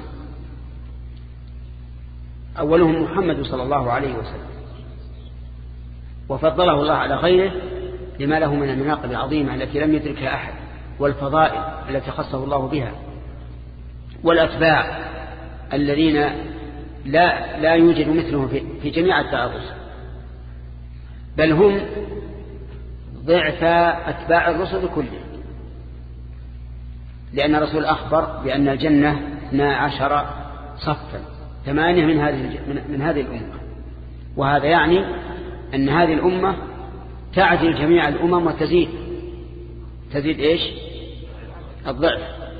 أولهم محمد صلى الله عليه وسلم، وفضله الله على غيره لما له من المناقب العظيمة التي لم يدركها أحد، والفضائل التي خصه الله بها، والأتباع الذين لا لا يوجد مثلهم في, في جميع التعاطف، بل هم ضعف أتباع الرسل كله، لأن الرسول أخبر بأن الجنة اثنا عشر صفا، ثمانية من هذه من هذه الأمة، وهذا يعني أن هذه الأمة تعدل جميع الأمم وتزيد تزيد إيش؟ الضعف.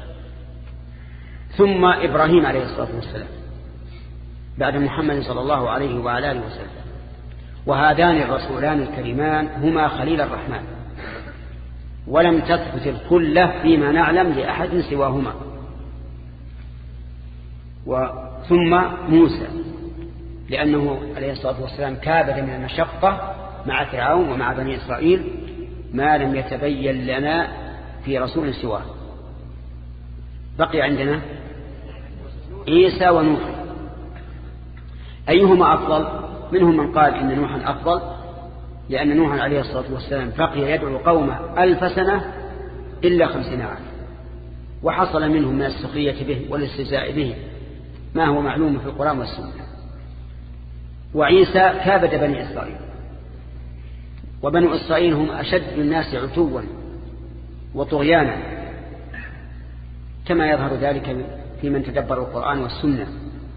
ثم إبراهيم عليه الصلاة والسلام بعد محمد صلى الله عليه وعلى آله وسلم، وهذان الرسولان الكريمان هما خليل الرحمن، ولم تثبت الكلة فيما نعلم لأحد سواهما. ثم موسى لأنه عليه الصلاة والسلام كابد من المشقة مع فرعون ومع بني إسرائيل ما لم يتبين لنا في رسول سواه. بقي عندنا عيسى ونوح، أيهما أفضل؟ منهم من قال إن نوحا أفضل، لأن نوحا عليه الصلاة والسلام بقي يدعو قومه ألف سنة إلا خمسين عام، وحصل منهم من السخرية به والاستهزاء به ما هو معلوم في القرآن والسنة. وعيسى كابد بني إسرائيل، وبنو إسرائيل هم أشد الناس عتوا وطغيانا، كما يظهر ذلك في من تدبر القرآن والسنة.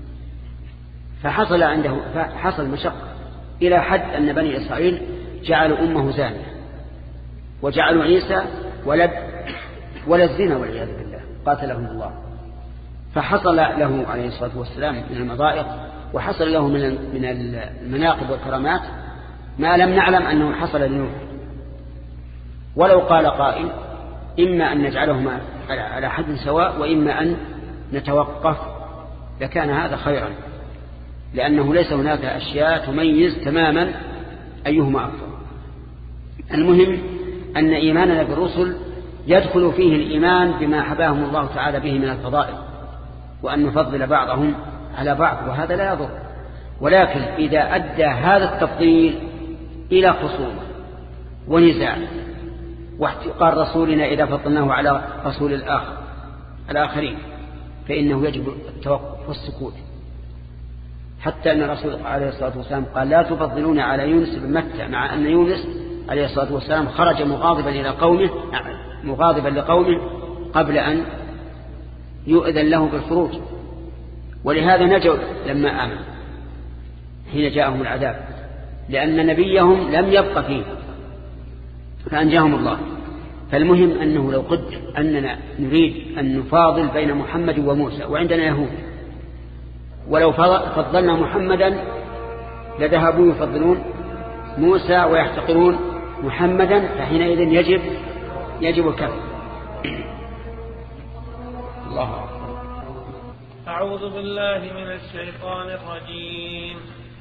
فحصل عنده فحصل مشقة إلى حد أن بني إسرائيل جعلوا أمه زانية، وجعلوا عيسى ولد ولد زنا والعياذ بالله، قاتلهم الله. فحصل له عليه الصلاة والسلام من المضائق، وحصل له من من المناقب والكرامات ما لم نعلم أنه حصل لنوح. ولو قال قائل إما أن نجعلهما على حد سواء وإما أن نتوقف لكان هذا خيرا، لأنه ليس هناك أشياء تميز تماما أيهما أفضل. المهم أن إيماننا بالرسل يدخل فيه الإيمان بما حباهم الله تعالى به من الفضائل، وأن نفضل بعضهم على بعض، وهذا لا يضر. ولكن إذا أدى هذا التفضيل إلى خصومة ونزاع واحتقار رسولنا إذا فضلناه على رسول الآخر الآخرين فإنه يجب التوقف والسكوت، حتى أن الرسول عليه الصلاة والسلام قال لا تفضلون على يونس بن متى، مع أن يونس عليه الصلاة والسلام خرج مغاضبا إلى قومه مغاضبا لقومه قبل أن يؤذن له بالخروج، ولهذا نجوا لما آمن حين جاءهم العذاب، لأن نبيهم لم يبق فيه فأنجاهم الله. فالمهم أنه لو قدر أننا نريد أن نفاضل بين محمد وموسى وعندنا يهود، ولو فضلنا محمدا لذهبوا يفضلون موسى ويحتقرون محمدا، فحينئذ يجب يجب الكفر. الله أكبر. أعوذ بالله من الشيطان الرجيم.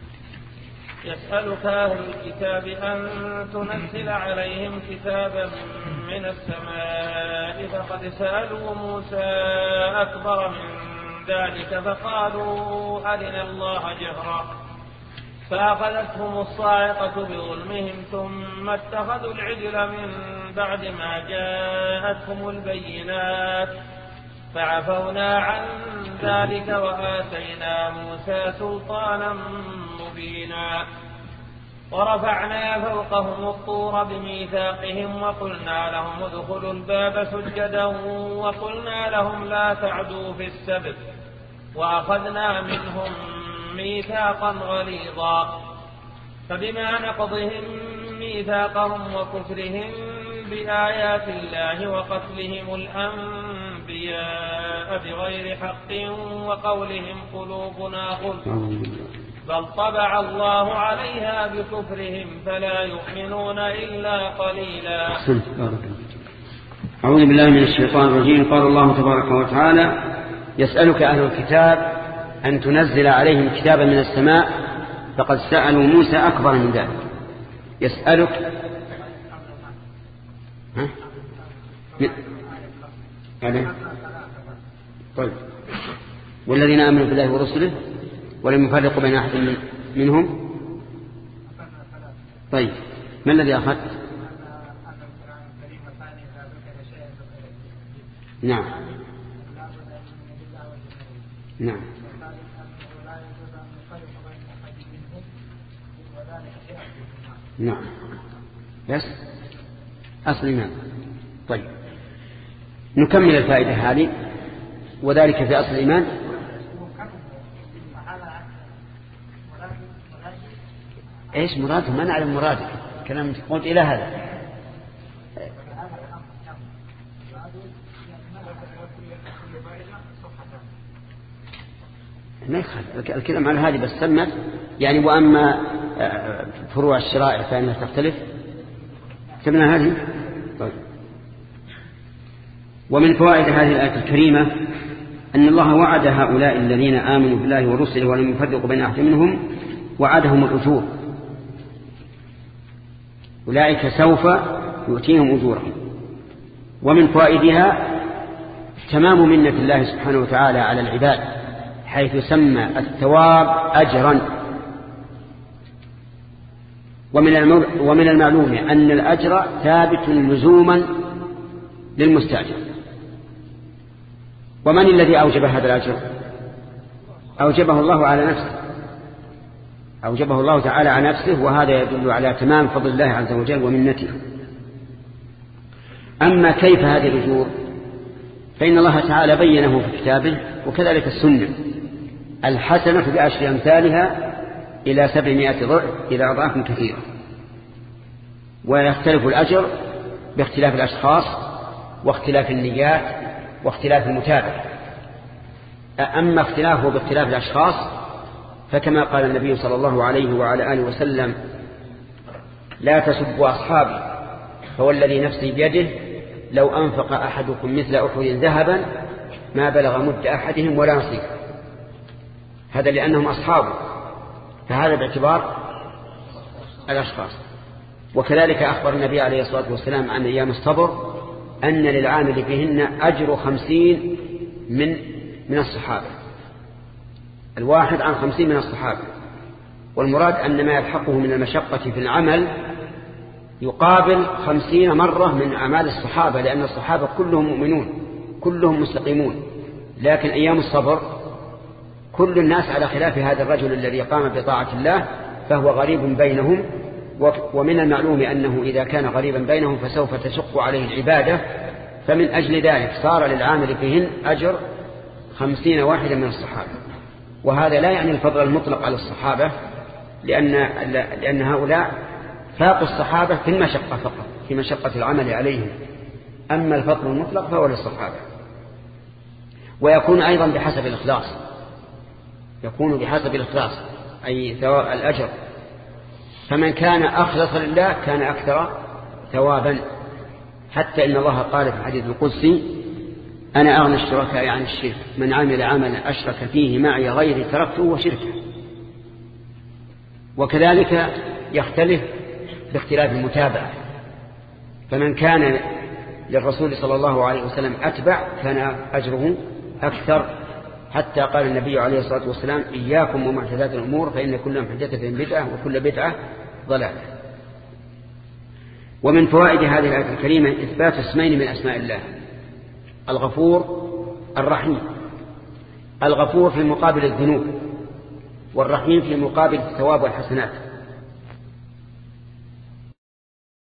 يسألك أهل الكتاب أن تنزل عليهم كتابا من السماء، فقد سألوا موسى أكبر من ذلك فقالوا أرنا الله جهرا، فأخذتهم الصاعقة بظلمهم ثم اتخذوا العجل من بعد ما جاءتهم البينات، فعفونا عن ذلك وآتينا موسى سلطانا مبينا ورفعنا فوقهم الطور بميثاقهم وقلنا لهم ادخلوا الباب سجدا وقلنا لهم لا تعدوا في السبت وأخذنا منهم ميثاقا غليظا فبما نقضهم ميثاقهم وكفرهم بآيات الله وقتلهم الأنبياء بغير حق وقولهم قلوبنا غلف بل طبع الله عليها بكفرهم فلا يؤمنون إلا قليلا. أعوذ بالله من الشيطان الرجيم. قال الله تبارك وتعالى يسألك أهل الكتاب أن تنزل عليهم كتابا من السماء فقد سألوا موسى أكبر من ذلك. يسألك ها؟ يعني طيب والذين آمنوا بالله ورسله ولم يفرقوا بين أحد من منهم. طيب ما الذي أخذت؟ نعم نعم نعم بس أصل الإيمان. طيب نكمل الفائدة هذه وذلك في أصل الإيمان. إيش مراده؟ ما نعلم مراده كلام قلت إلى هذا. ما يخالف الكلام على هذه بس سمت يعني. وأما فروع الشرائع فإنها تختلف. سمنا هذه. طيب. ومن فوائد هذه الآية الكريمة أن الله وعد هؤلاء الذين آمنوا بالله ورسله ولم يفرقوا بين أحد منهم وعدهم الأجور. أولئك سوف يؤتيهم أجورهم. ومن فوائدها تمام منة الله سبحانه وتعالى على العباد حيث سمى الثواب أجرا. ومن المعلوم أن الأجر ثابت لزوما للمستأجر. ومن الذي أوجب هذا الأجر؟ أوجبه الله على نفسه، أوجبه الله تعالى على نفسه، وهذا يدل على تمام فضل الله عز وجل ومنته. أما كيف هذه الأجور فإن الله تعالى بينه في كتابه وكذلك السنة. الحسنة بعشر أمثالها إلى سبعمائة ضعف إلى أضعاف كثيرة. ويختلف الأجر باختلاف الأشخاص واختلاف النيات واختلاف المتابعة. أما اختلافه باختلاف الأشخاص فكما قال النبي صلى الله عليه وعلى آله وسلم لا تسبوا أصحابي فوالذي نفسي بيده لو أنفق أحدكم مثل أحد ذهبا ما بلغ مد أحدهم ولا نصيب. هذا لأنهم أصحابه، فهذا باعتبار الأشخاص. وكذلك أخبر النبي عليه الصلاة والسلام عن أيام الصبر أن للعامل فيهن أجر خمسين من من الصحابة، الواحد عن خمسين من الصحابة. والمراد أن ما يلحقه من المشقة في العمل يقابل خمسين مرة من أعمال الصحابة، لأن الصحابة كلهم مؤمنون كلهم مستقيمون. لكن أيام الصبر كل الناس على خلاف هذا الرجل الذي قام بطاعة الله فهو غريب بينهم. ومن المعلوم أنه إذا كان غريبا بينهم فسوف تشق عليه العبادة، فمن أجل ذلك صار للعامل فيهن أجر خمسين واحدا من الصحابة. وهذا لا يعني الفضل المطلق على الصحابة، لأن, لأن هؤلاء فاقوا الصحابة في المشقة فقط، في مشقة العمل عليهم. أما الفضل المطلق فهو للصحابة. ويكون أيضا بحسب الإخلاص، يكون بحسب الإخلاص أي ثواب الأجر. فمن كان أخلص لله كان أكثر ثوابا، حتى إن الله قال في الحديث القدسي أنا أغنى الشركاء عن الشرك من عمل عملا أشرك فيه معي غيري تركته وشركه. وكذلك يختلف باختلاف المتابعة. فمن كان للرسول صلى الله عليه وسلم أتبع كان أجره أكثر، حتى قال النبي عليه الصلاة والسلام إياكم ومحدثات الأمور فإن كل محدثة بدعة وكل بدعة ضلالة. ومن فوائد هذه الآية الكريمة إثبات اسمين من أسماء الله، الغفور الرحيم. الغفور في مقابل الذنوب، والرحيم في مقابل الثواب والحسنات.